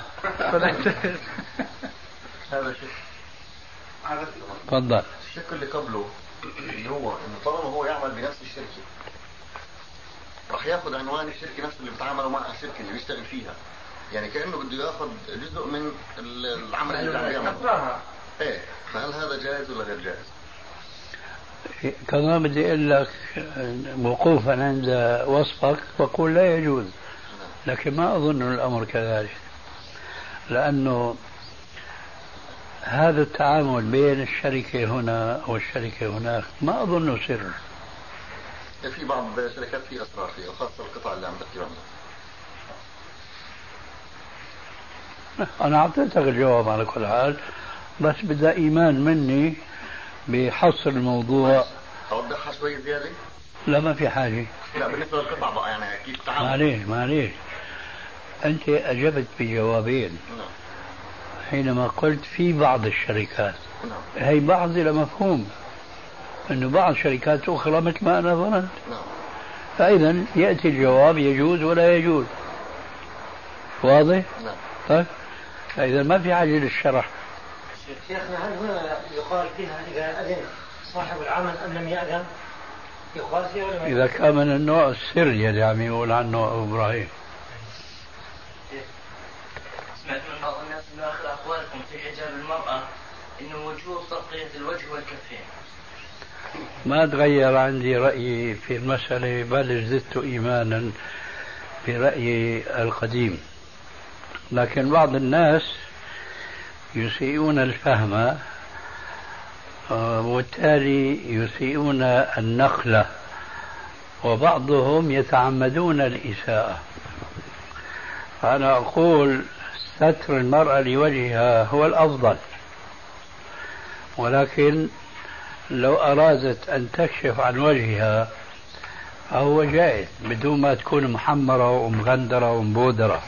هذا شيء. تفضل. الشق اللي قبله اللي هو انه طالما هو يعمل بنفس الشركه راح ياخذ عنوان الشركه نفسه اللي بتعاملوا معها الشركه اللي بيشتغل فيها، يعني كانه بده ياخذ جزء من العمل اللي عم يعمله. ايه، فهل هذا جائز ولا غير جائز؟ كمان بدي اقول لك وقوفا عند وصفك بقول لا يجوز، لكن ما أظن الأمر كذلك، لأنه هذا التعامل بين الشركة هنا والشركة هناك ما أظنه سر. في بعض الشركات في أسرار فيها، وخاصة القطاع اللي عم تحكي عنه. أنا أعطيتك الجواب على كل حال، بس بدها إيمان مني بحصر الموضوع. أوضحها شوي زيادة؟ لا ما في حاجة. لا بالنسبة للقطع بقى يعني كيف تعامل؟ معليش أنت أجبت بجوابين. نعم. حينما قلت في بعض الشركات، نعم. هي بعض إلى مفهوم أنه بعض شركات أخرى مثل ما أنا ظننت. نعم. فإذا يأتي الجواب يجوز ولا يجوز. واضح؟ نعم. طيب فإذا ما في حاجة للشرح. شيخنا هل هنا يقال فيها إذا أذن صاحب العمل أم لم يأذن؟ يقال فيها ولا ما؟ إذا كان من النوع السر يلي عم يقول عنه أبو إبراهيم. سمعت من بعض الناس من آخر أقوالكم في حجاب المرأة إنه وجوب تغطية الوجه والكفين. ما تغير عندي رأيي في المسألة، بل زدت إيمانا برأيي القديم. لكن بعض الناس يسيئون الفهم وبالتالي يسيئون النقل، وبعضهم يتعمدون الإساءة. فأنا أقول ستر المرأة لوجهها هو الأفضل، ولكن لو أرادت أن تكشف عن وجهها فهو جائز بدون ما تكون محمرة ومغندرة ومبودرة.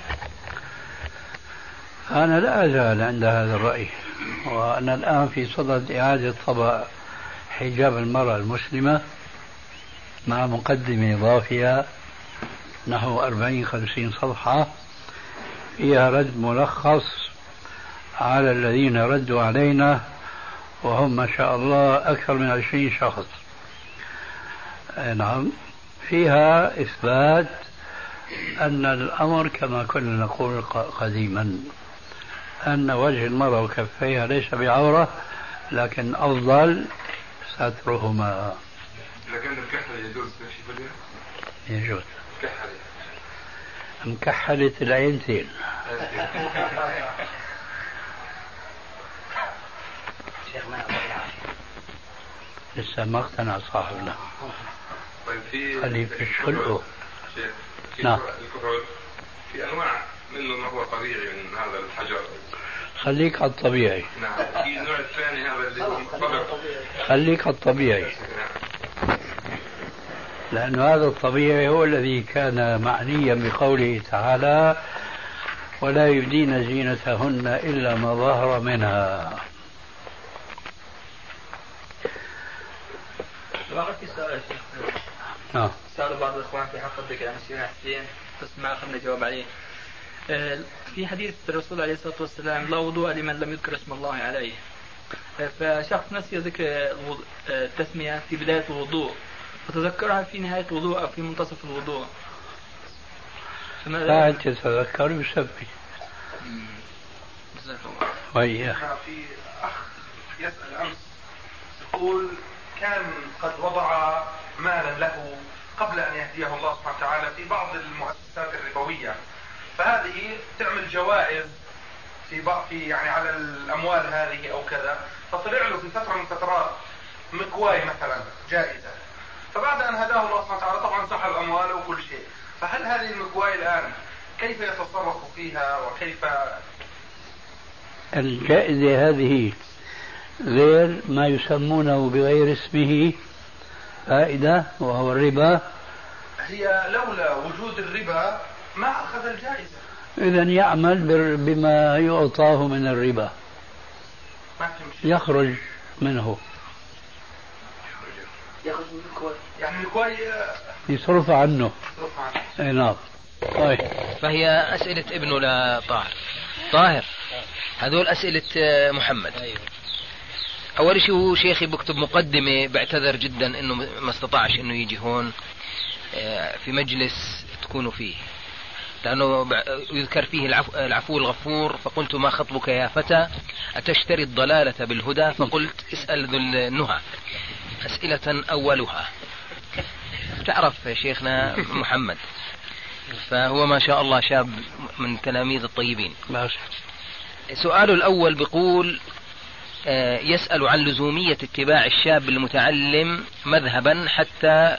أنا لا أزال عند هذا الرأي، وأنا الآن في صدد إعادة طبع حجاب المرأة المسلمة مع مقدمة إضافية نحو 40-50 صفحة فيها رد ملخص على الذين ردوا علينا، وهم ما شاء الله أكثر من 20 شخص. نعم، فيها إثبات أن الأمر كما كنا نقول قديما، أن وجه المرأة وكفيها ليس بعورة، لكن أفضل سترهما. لكن الكحل يجوز يجوز. مكحلة العينتين. لسه ما اقتنع صاحبنا. طيب في خليه في الشلق. نعم. الكحول في أنواع منه ما هو طبيعي من هذا الحجر. خليك على الطبيعي. نعم. في النوع الثاني هذا اللي طبع. خليك على الطبيعي. لأن هذا الطبيعي هو الذي كان معنيا بقوله تعالى: ولا يبدين زينتهن إلا ما ظهر منها. في سؤال يا شيخ. نعم. سألوا بعض الإخوان في حق الذكر عن الشيخ حسين، بس ما أخذنا جواب عليه. في حديث الرسول عليه الصلاة والسلام: لا وضوء لمن لم يذكر اسم الله عليه. فشخص نسي ذكر التسمية في بداية الوضوء فتذكرها في نهاية الوضوء أو في منتصف الوضوء. لا تتذكر يسبي. وياه. في أخ يسأل أمس يقول: كان قد وضع مالا له قبل أن يهديه الله سبحانه وتعالى في بعض المؤسسات الربوية، فهذه تعمل جوائز في يعني على الأموال هذه أو كذا، فطلع له في فترة من فترات مكواي مثلا جائزة، فبعد أن هداه الله سبحانه وتعالى طبعا سحب أمواله وكل شيء. فهل هذه المكواي الآن كيف يتصرف فيها وكيف؟ الجائزة هذه غير ما يسمونه بغير اسمه فائدة وهو الربا. هي لولا وجود الربا ما أخذ الجائزة. إذن يعمل بما يعطاه من الربا، يخرج منه، يخرج من الكوي، يعني الكوي يصرف عنه. اي نعم. طيب. فهي أسئلة ابنه لطاهر. طاهر، هذول أسئلة محمد. أول شيء هو شيخي بكتب مقدمة، بعتذر جدا إنه ما استطاعش إنه يجي هون في مجلس تكونوا فيه، لأنه يذكر فيه العفو الغفور. فقلت: ما خطبك يا فتى، أتشتري الضلالة بالهدى؟ فقلت: اسأل ذو النهى. أسئلة أولها: تعرف شيخنا محمد فهو ما شاء الله شاب من تلاميذ الطيبين. ماشي. سؤاله الأول بيقول يسأل عن لزومية اتباع الشاب المتعلم مذهبا حتى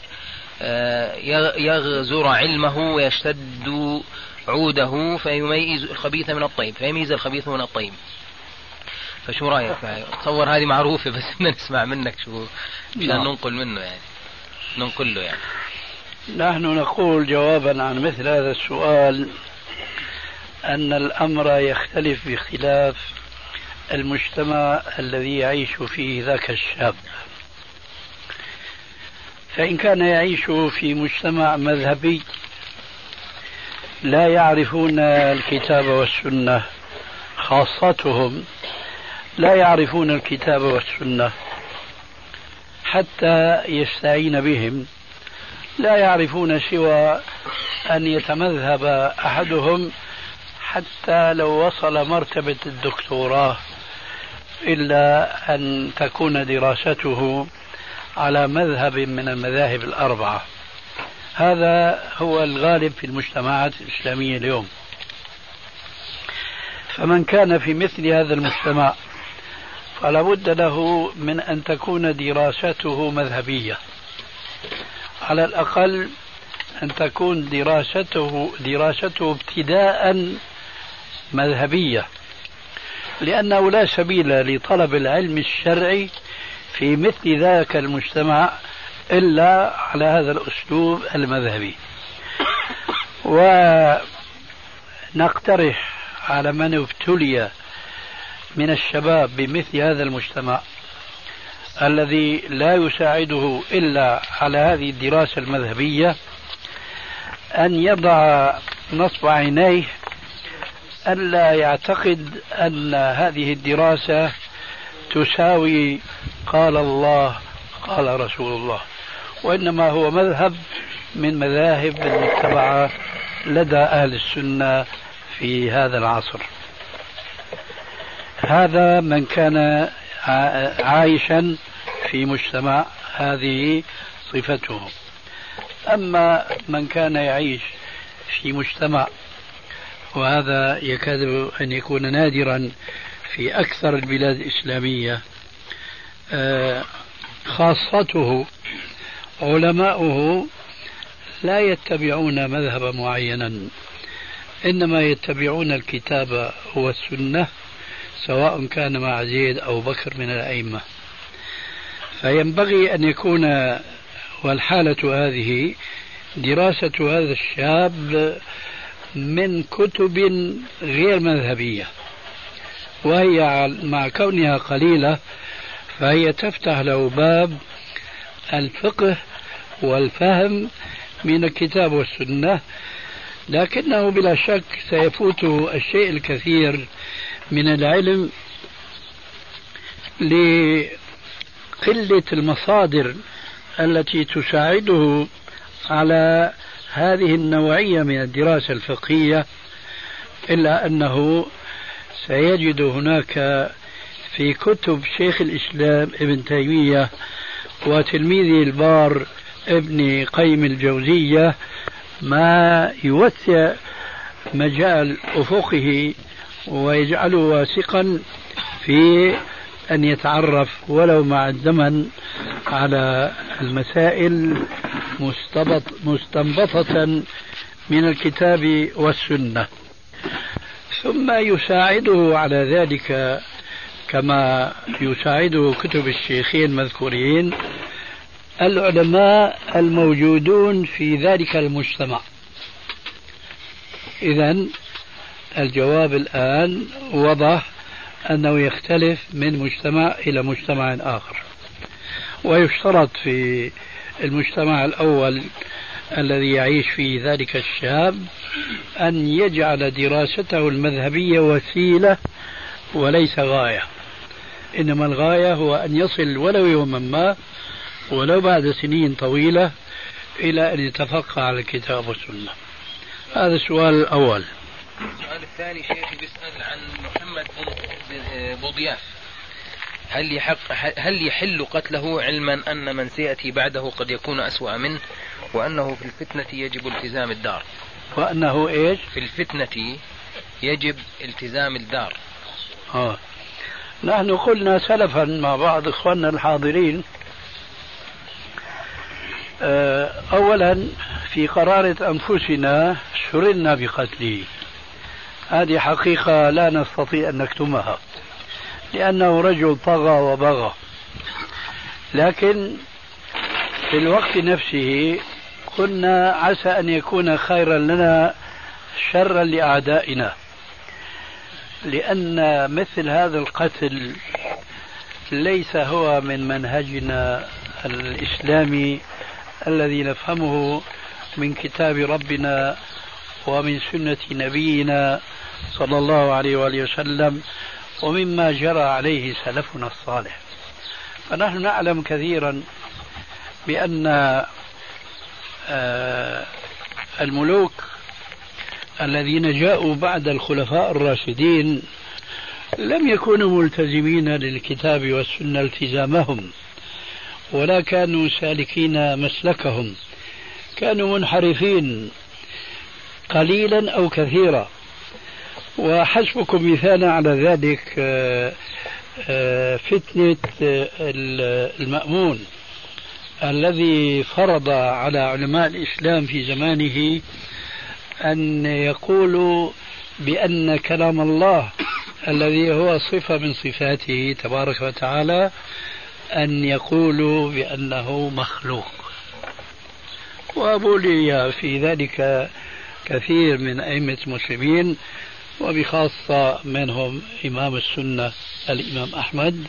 يغزر علمه ويشتد عوده فيميز الخبيث من الطيب، فيميز الخبيث من الطيب. فشو رأيك؟ تصور هذه معروفة بس بدنا نسمع منك شو مشان ننقل منه يعني، ننقل له يعني. نحن نقول جوابا عن مثل هذا السؤال أن الأمر يختلف باختلاف المجتمع الذي يعيش فيه ذاك الشاب. فإن كان يعيش في مجتمع مذهبي لا يعرفون الكتاب والسنة، خاصتهم لا يعرفون الكتاب والسنة حتى يستعين بهم، لا يعرفون سوى أن يتمذهب أحدهم حتى لو وصل مرتبة الدكتوراه، إلا أن تكون دراسته على مذهب من المذاهب الأربعة. هذا هو الغالب في المجتمعات الإسلامية اليوم. فمن كان في مثل هذا المجتمع فلا بد له من أن تكون دراسته مذهبية، على الأقل أن تكون دراسته ابتداء مذهبية، لأنه لا سبيل لطلب العلم الشرعي في مثل ذاك المجتمع إلا على هذا الأسلوب المذهبي. ونقترح على من ابتلي من الشباب بمثل هذا المجتمع الذي لا يساعده إلا على هذه الدراسة المذهبية أن يضع نصب عينيه ألا يعتقد أن هذه الدراسة تساوي قال الله قال رسول الله، وإنما هو مذهب من مذاهب المتبعة لدى أهل السنة في هذا العصر. هذا من كان عايشا في مجتمع هذه صفته. أما من كان يعيش في مجتمع، وهذا يكاد أن يكون نادرا في أكثر البلاد الإسلامية، خاصته علماؤه لا يتبعون مذهبا معينا، إنما يتبعون الكتاب والسنة سواء كان مع زيد أو بكر من الأئمة. فينبغي أن يكون، والحالة هذه، دراسة هذا الشاب من كتب غير مذهبية، وهي مع كونها قليلة فهي تفتح له باب الفقه والفهم من الكتاب والسنة، لكنه بلا شك سيفوته الشيء الكثير من العلم لقلة المصادر التي تساعده على هذه النوعية من الدراسة الفقهية، إلا أنه سيجد هناك في كتب شيخ الإسلام ابن تيمية وتلميذه البار ابن قيم الجوزية ما يوسع مجال أفقه ويجعله واسقا في أن يتعرف ولو مع الزمن على المسائل مستنبطة من الكتاب والسنة. ثم يساعده على ذلك كما يساعده كتب الشيخين المذكورين العلماء الموجودون في ذلك المجتمع. إذن الجواب الآن وضح أنه يختلف من مجتمع إلى مجتمع آخر، ويشترط في المجتمع الأول الذي يعيش فيه ذلك الشاب أن يجعل دراسته المذهبية وسيلة وليس غاية، إنما الغاية هو أن يصل ولو يوما ما ولو بعد سنين طويلة إلى أن يتفقه على الكتاب والسنة. هذا السؤال الأول. السؤال الثاني شيخي بيسأل عن محمد بوضياف، هل يحل قتله علما أن من سيأتي بعده قد يكون أسوأ منه، وأنه في الفتنة يجب التزام الدار؟ وأنه إيش؟ في الفتنة يجب التزام الدار. نحن قلنا سلفا مع بعض إخواننا الحاضرين، أولا في قرارة أنفسنا سررنا بقتله، هذه حقيقة لا نستطيع أن نكتمها، لأنه رجل طغى وبغى، لكن في الوقت نفسه قلنا عسى أن يكون خيرا لنا شرا لأعدائنا، لأن مثل هذا القتل ليس هو من منهجنا الإسلامي الذي نفهمه من كتاب ربنا ومن سنة نبينا صلى الله عليه وآله وسلم ومما جرى عليه سلفنا الصالح. فنحن نعلم كثيرا بأن الملوك الذين جاءوا بعد الخلفاء الراشدين لم يكونوا ملتزمين للكتاب والسنة التزامهم، ولا كانوا سالكين مسلكهم، كانوا منحرفين قليلا أو كثيرا. وحسبكم مثالا على ذلك فتنة المأمون الذي فرض على علماء الإسلام في زمانه أن يقولوا بأن كلام الله الذي هو صفة من صفاته تبارك وتعالى أن يقولوا بأنه مخلوق. وبولي في ذلك كثير من أئمة المسلمين، وبخاصة منهم إمام السنة الإمام أحمد،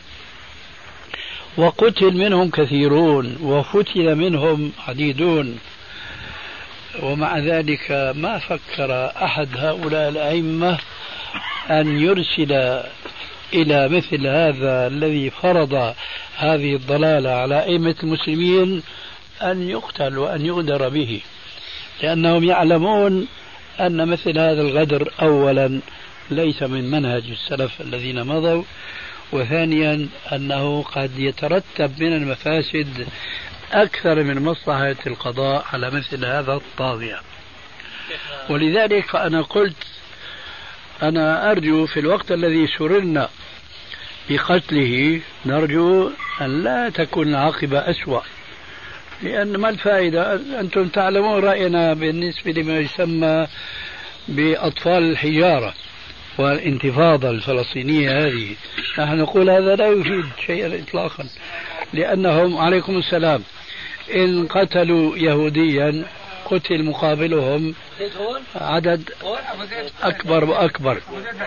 وقتل منهم كثيرون وفتن منهم عديدون، ومع ذلك ما فكر أحد هؤلاء الأئمة أن يرسل إلى مثل هذا الذي فرض هذه الضلالة على أئمة المسلمين أن يقتل وأن يغدر به، لأنهم يعلمون أن مثل هذا الغدر أولا ليس من منهج السلف الذين مضوا، وثانيا أنه قد يترتب من المفاسد أكثر من مصلحة القضاء على مثل هذا الطاغية. ولذلك أنا قلت أنا أرجو في الوقت الذي سررنا بقتله نرجو أن لا تكون العاقبة أسوأ، لأن ما الفائدة؟ أنتم تعلمون رأينا بالنسبة لما يسمى بأطفال الحجارة والانتفاضة الفلسطينية هذه، نحن نقول هذا لا يفيد شيئا إطلاقا، لأنهم عليكم السلام إن قتلوا يهوديا قتل مقابلهم عدد أكبر وأكبر،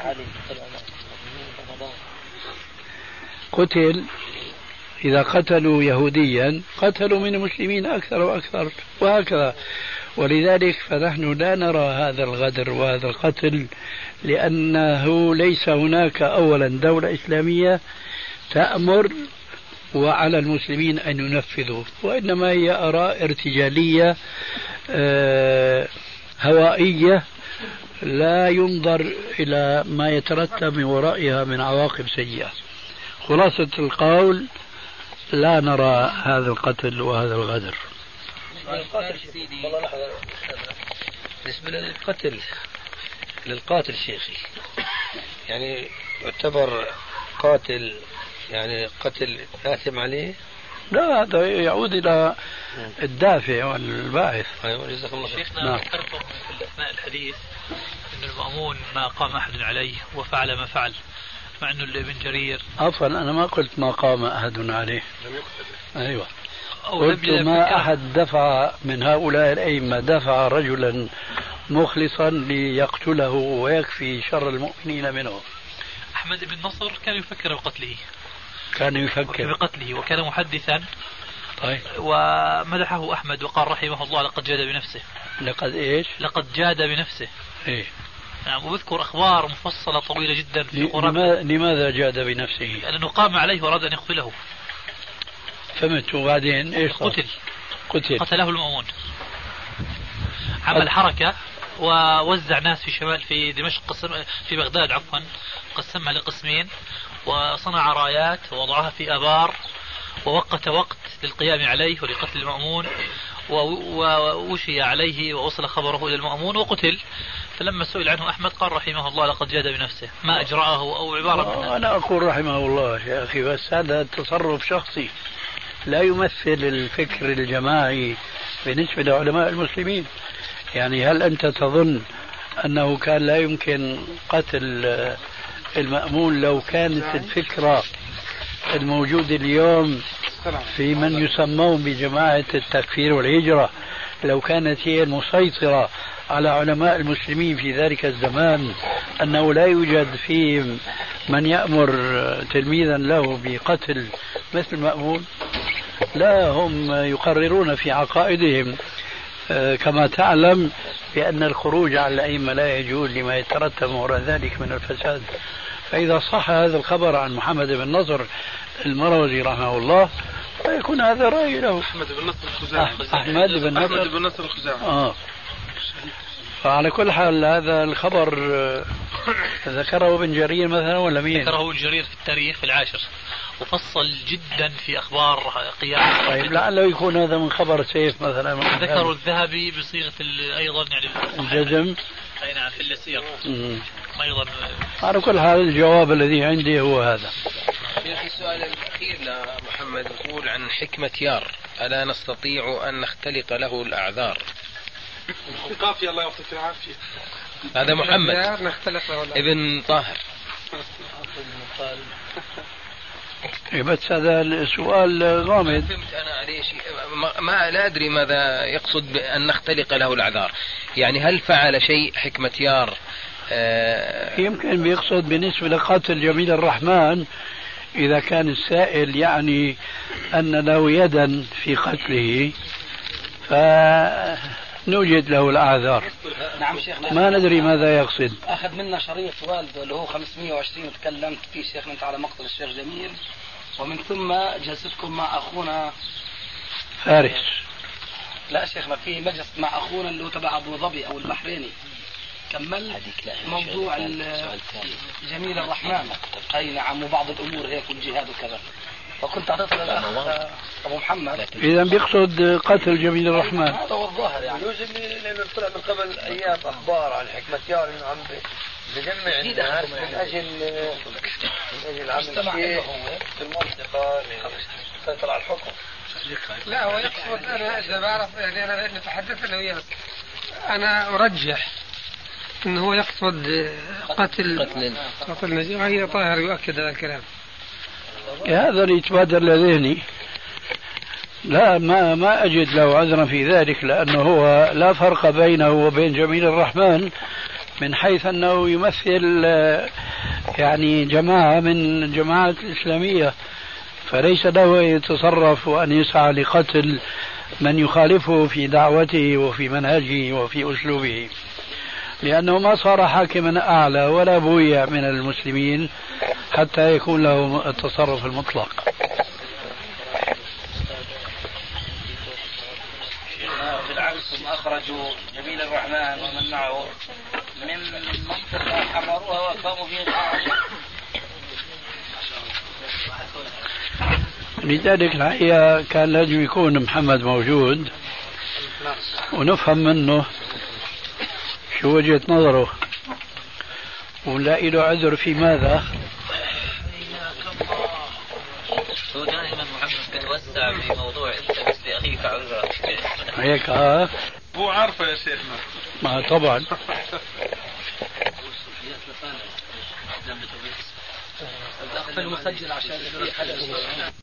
قتل إذا قتلوا يهوديا قتلوا من المسلمين أكثر وأكثر وهكذا. ولذلك فنحن لا نرى هذا الغدر وهذا القتل، لأنه ليس هناك أولا دولة إسلامية تأمر وعلى المسلمين أن ينفذوا، وإنما هي آراء ارتجالية هوائية لا ينظر إلى ما يترتب من ورائها من عواقب سيئة. خلاصة القول لا نرى هذا القتل وهذا الغدر. بالنسبة للقاتل شيخي يعني يعتبر قاتل، يعني قتل آثم عليه؟ لا، هذا يعود إلى الدافع والباعث. شيخنا ذكرتم في أثناء الحديث أن المأمون ما قام أحد عليه وفعل ما فعل، مع أنه ابن جرير. عفوا أنا ما قلت ما قام أحد عليه، أيوة قلت ما أحد دفع من هؤلاء الأئمة دفع رجلا مخلصا ليقتله ويكفي شر المؤمنين منه. أحمد بن نصر كان يفكر بقتله، وكان محدثا. طيب. ومدحه أحمد وقال رحمه الله لقد جاد بنفسه. لقد إيش؟ لقد جاد بنفسه. إيه. نعم، وذكر أخبار مفصلة طويلة جدا في لماذا جاد بنفسه؟ لأنه قام عليه وأراد أن يقتله. فهمت. وبعدين إيش صار؟ قتله المأمون. عمل حركة ووزع ناس في شمال في دمشق في بغداد عفوا، قسمها لقسمين وصنع رايات ووضعها في أبار ووقت وقت للقيام عليه ولقتل المأمون، ووشي عليه ووصل خبره إلى المأمون وقتل. فلما سئل عنه أحمد قال رحمه الله لقد جاد بنفسه، ما أجراه أو عبارة منها. أنا أقول رحمه الله يا أخي، بس هذا تصرف شخصي لا يمثل الفكر الجماعي بالنسبة لعلماء المسلمين. يعني هل أنت تظن أنه كان لا يمكن قتل المأمون لو كانت الفكرة الموجودة اليوم في من يسمون بجماعة التكفير والهجرة لو كانت هي المسيطرة على علماء المسلمين في ذلك الزمان، أنه لا يوجد فيهم من يأمر تلميذا له بقتل مثل مأمون؟ لا، هم يقررون في عقائدهم كما تعلم بأن الخروج على الأئمة لا يجوز لما يترتب وراء ذلك من الفساد. فإذا صح هذا الخبر عن محمد بن نصر المروزي رحمه الله فيكون هذا رأي له. أحمد بن نصر الخزاعي. أحمد بن نصر الخزاعي. فعلى كل حال هذا الخبر ذكره ابن جرير مثلا ولا مين؟ ذكره ابن جرير في التاريخ في العاشر، وفصل جدا في أخبار قيام. طيب لعله يكون هذا من خبر سيف مثلا. ذكروا الذهبي بصيغة أيضا يعني الجزم. أي نعم في السير أيضا. على كل حال الجواب الذي عندي هو هذا. في السؤال الأخير لمحمد يقول عن حكمة يار: ألا نستطيع أن نختلق له الأعذار؟ القافية الله يعطيك العافية. هذا محمد ابن طاهر. بس هذا السؤال غامض. فهمت أنا عليه شيء ما لا أدري ماذا يقصد بأن نختلق له الأعذار. يعني هل فعل شيء حكمة يار؟ يمكن بيقصد بالنسبة لقتل جميل الرحمن إذا كان السائل يعني أن له يدا في قتله فنوجد له الأعذار. نعم شيخنا، ما ندري ماذا يقصد. أخذ منا شريط والده اللي هو 520 وتكلمت فيه شيخنا أنت على مقتل الشيخ جميل، ومن ثم جلستكم مع أخونا فارس. لا شيخنا، في مجلس مع أخونا اللي هو تبع أبو ظبي أو البحريني، كمل موضوع جميل الرحمن. أي نعم، وبعض الأمور هيك والجهاد وكذا، فكنت أعطيت للأخ أبو محمد. إذا بيقصد قتل جميل الرحمن. هذا هو الظاهر يعني. يجوز لأنه طلع من قبل أيام أخبار عن حكمة يار إنه عم بجمع الناس من أجل عمل شيء في المنطقة ليسيطر على الحكم. لا هو يقصد، أنا إذا بعرف يعني أنا تحدثت له وياه، أنا أرجح أنه هو يقصد قتل نجيب. هي طاهر يؤكد هذا الكلام. هذا اللي يتبادر لذهني. لا ما أجد له عذرا في ذلك، لأنه هو لا فرق بينه وبين جميل الرحمن من حيث أنه يمثل يعني جماعة من الجماعات الإسلامية، فليس له يتصرف وأن يسعى لقتل من يخالفه في دعوته وفي منهجه وفي أسلوبه، لأنه ما صار حاكما أعلى ولا بويع من المسلمين حتى يكون له التصرف المطلق. بالعكس هم أخرجوا جميل الرحمن ومن معه من منطقة حمروها وأقاموا فيها. لذلك الحقيقة كان لازم يكون محمد موجود ونفهم منه شو وجهة نظره ونلاقي له عذر في ماذا. هو دائما محمد بيتوسع في موضوع انت مثل اخيك عذرا هيك هو عارفه يا شيخنا. ما طبعا. المسجل عشان